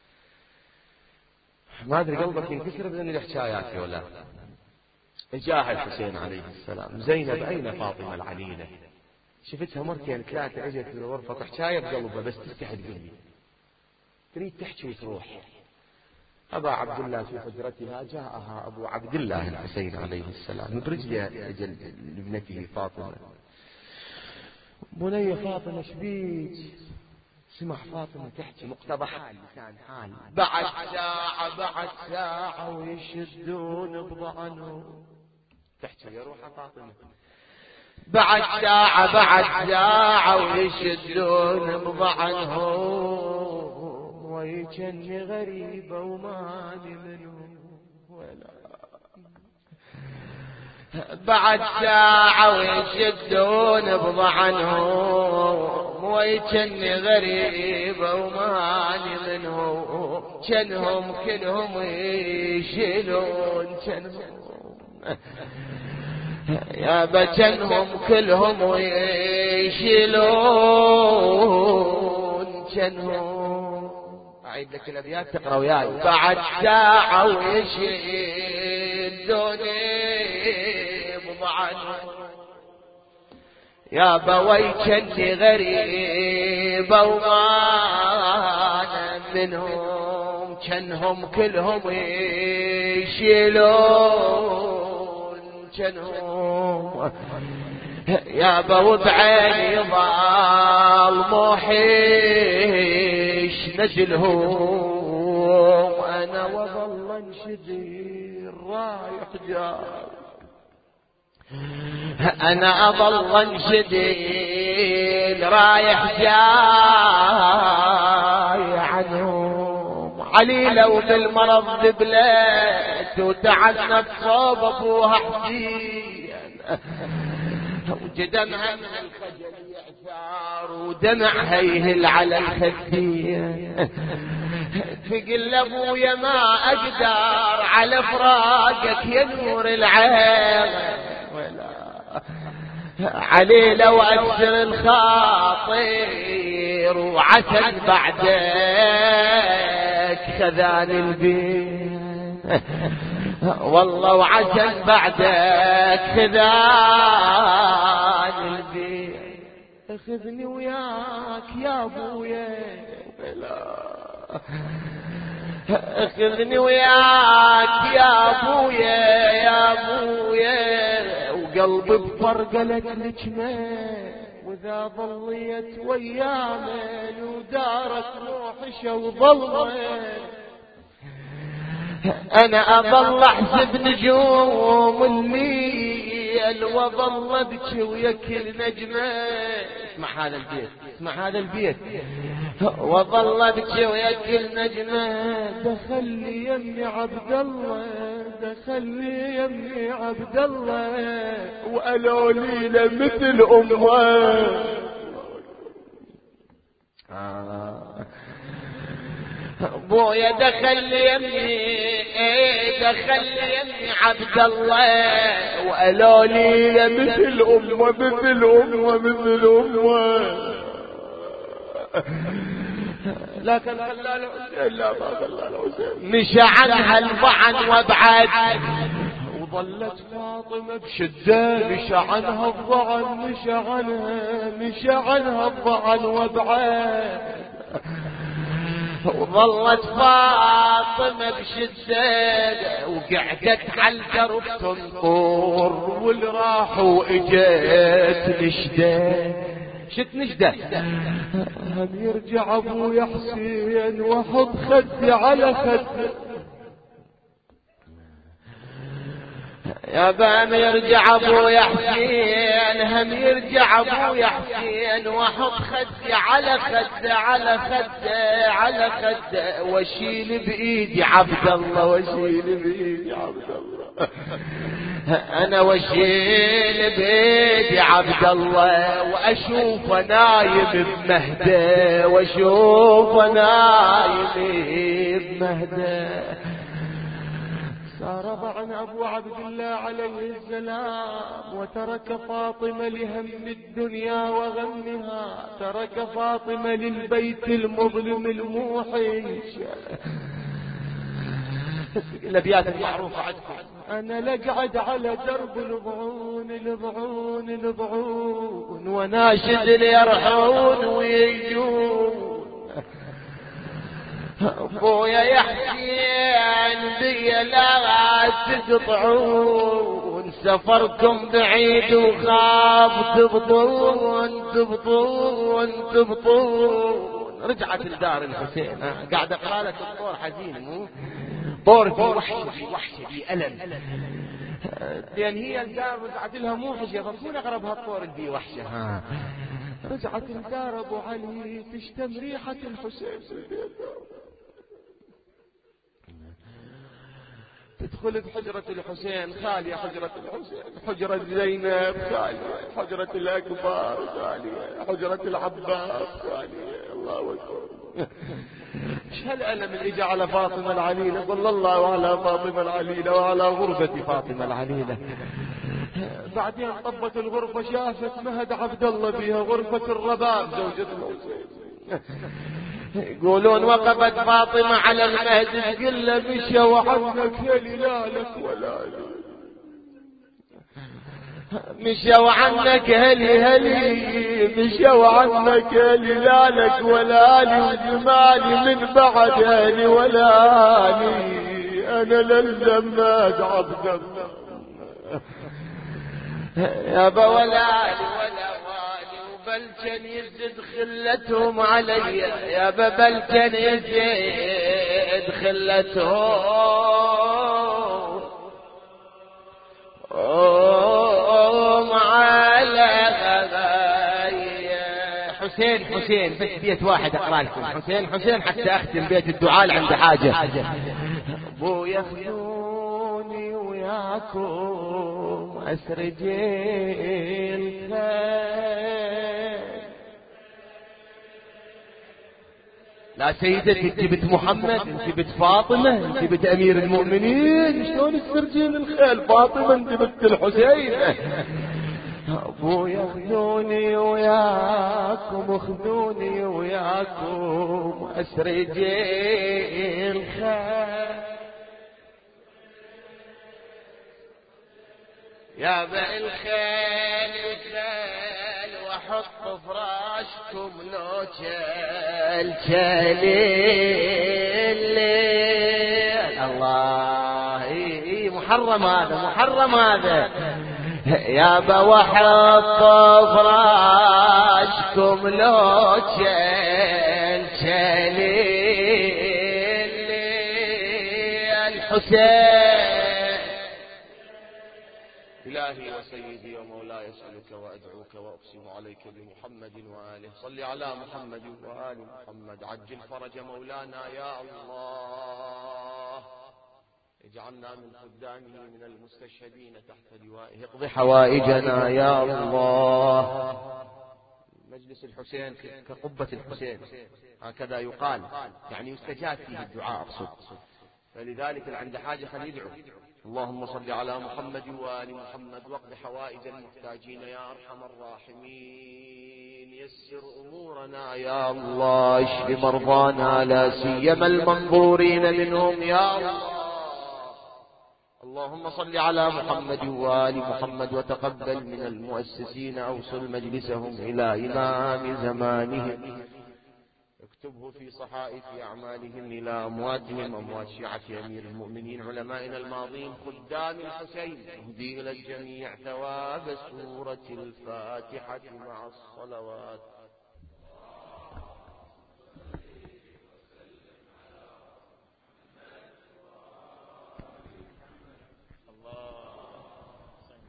ما أدري قلبك ينكسر بين الحكايات ولا؟ جاء الحسين عليه السلام: زينب أين فاطمة العليلة؟ شفتها مرتين ثلاثة، اجت في الغرفة حكاية بقلبها بس تستحي تقول لي، تريد تحكي وتروح. أبا عبد الله في حجرتها جاءها أبو عبد الله الحسين عليه السلام برجل أجل لابنته فاطمة: بني فاطمة شبيك؟ سمع فاطمة تحكي مقتضى حال لسان حال: بعد ساعة ويشدون بضعنه. تحكي يا روح فاطمة: بعد ساعة ويشدون بضعنه، ويجني غريبة وماني منه ولا. بعد ساعة ويشدون بضعنه، ويجني غريبة وماني منه. جنهم كلهم يشيلون، جنهم يا بجنهم كلهم ويشيلون، جنهم. أعيد لك الأبيات تقرأ وياي: بعد ساعة ويشدوني بضعنه، يا بويجني غريبة ومانا منهم. جنهم كلهم يشيلون، جنهم يا بو بعيني ضال موحيش نجلهم أنا وظل انشدي رايح جاي أنا أظل انشدي رايح جاي عنهم عليلة وبالمرض دبلت وتعنف صوب أبوها حسين وجدمها من الخجل يعثار ودمعها يهل على الخدين تقل ابويا ما اقدر على فراقك يا نور العين ولا علي لو اكثر الخاطر وعسل بعدك خذاني البيت والله وعسل بعدك خذاني البيت اخذني وياك يا ابويا اخذني وياك يا ابويا يا ابويا وقلبي بفرقلك نجمه واذا ظليت ويامن ودارك روحي وظلمه انا اظل احسب نجوم الليل واظل ابكي ويكل نجمه اسمع هذا البيت اسمع هذا البيت وظل ابكي ويكل نجمه دخل لي يمي عبد الله دخل لي يمي عبد الله وقالوا لي مثل امه بويا دخل يمي دخل يمي عبد الله وقالوا لي مثل امه مثل امه مثل امه لكن خلى الحسين لا ما خلى الحسين مشى عنها الضعن وابعد وظلت فاطمه بشده مشى عنها الضعن مشى عنها الضعن وابعد وظلت فاطمة بشدة وقعدت على الدرب تنطر واللي راح واجت نشدة شت نشدة هم يرجع ابويا حسين واحط خدي على خدي يا بام يرجع ابويا حسين هم يرجع ابويا حسين واحط خدي على خده على خده على خده واشيل بايدي عبد الله واشيل بايدي عبد الله انا واشيل بايدي عبد الله واشوف نايم بمهده واشوف نايم بمهده سار عن ابو عبد الله عليه السلام وترك فاطمة لهم الدنيا وغمها ترك فاطمة للبيت المظلم الموحش الابيات المعروفة عندكم انا لقعد على درب الضعون وناشد ليرحون ويجون ابويا يا حسين بي لا تقطعون سفركم بعيد وخاف تبطون رجعت لدار الحسين قاعد اقرا لك الطور حزين مو طور في وحشه في الم لان هي الدار رجعت لها موحشه فكون اقرب هالطور في وحشه رجعت لدار ابو علي تشتم ريحه الحسين في البيت تدخل بحجرة الحسين خالية حجرة الحسين حجرة زينب خالية حجرة الأكبر خالية حجرة العباس خالية الله أكبر ايش هالألم اللي جاء على فاطمة العليلة صلى الله على فاطمة العليلة وعلى غرفة فاطمة العليلة بعدين طبت الغرفة شافت مهد عبد الله بها غرفة الرباب زوجة الحسين يقولون وقفت فاطمة على المهد تقول له مشى وعنك هلي لا لك ولا لي مشى وعنك هلي مشى وعنك هلي لا لك ولا لي وجمالي من بعد هلي ولا لي انا للزماد عبد الله يابا ولا علي ولا والي وبل كان يزد خلتهم علي يابا بل كان يزد خلتهم علي. حسين بس بيت واحد اقرا لكم حسين حتى اختم بيت الدعاء عند حاجه. ابو ياخذوني وياكم اسرجين لا سيدتي انت بنت محمد انت بنت فاطمه انت بنت امير المؤمنين شلون السرجين الخيل فاطمه انت بنت الحسين. ابويا خذوني وياكم خذوني وياكم اسرجي الخيل يا بقى الخيل واحط فراشكم نوجل الله محرم هذا يابا وحط فراشكم لو الحسين. إلهي وسيدي ومولاي أسألك وأدعوك وأقسم عليك بمحمد وآله صل على محمد وآل محمد عجل فرج مولانا يا الله اجعلنا من خدامه من المستشهدين تحت لوائه اقض حوائجنا يا الله. مجلس الحسين كقبة الحسين هكذا يقال يعني يستجاب فيه الدعاء أقصد فلذلك اللي عنده حاجة خليدعو. اللهم صل على محمد وآل محمد واقض حوائج المحتاجين يا أرحم الراحمين يسر أمورنا يا الله اشف مرضانا لا سيما المنظورين منهم يا الله. اللهم صل على محمد وآل محمد وتقبل من المؤسسين أوصل مجلسهم إلى إمام زمانهم اكتبه في صحائف أعمالهم إلى أمواتهم أموات شيعة أمير المؤمنين علمائنا الماضين خدام الحسين اهدي إلى الجميع ثواب سورة الفاتحة مع الصلوات.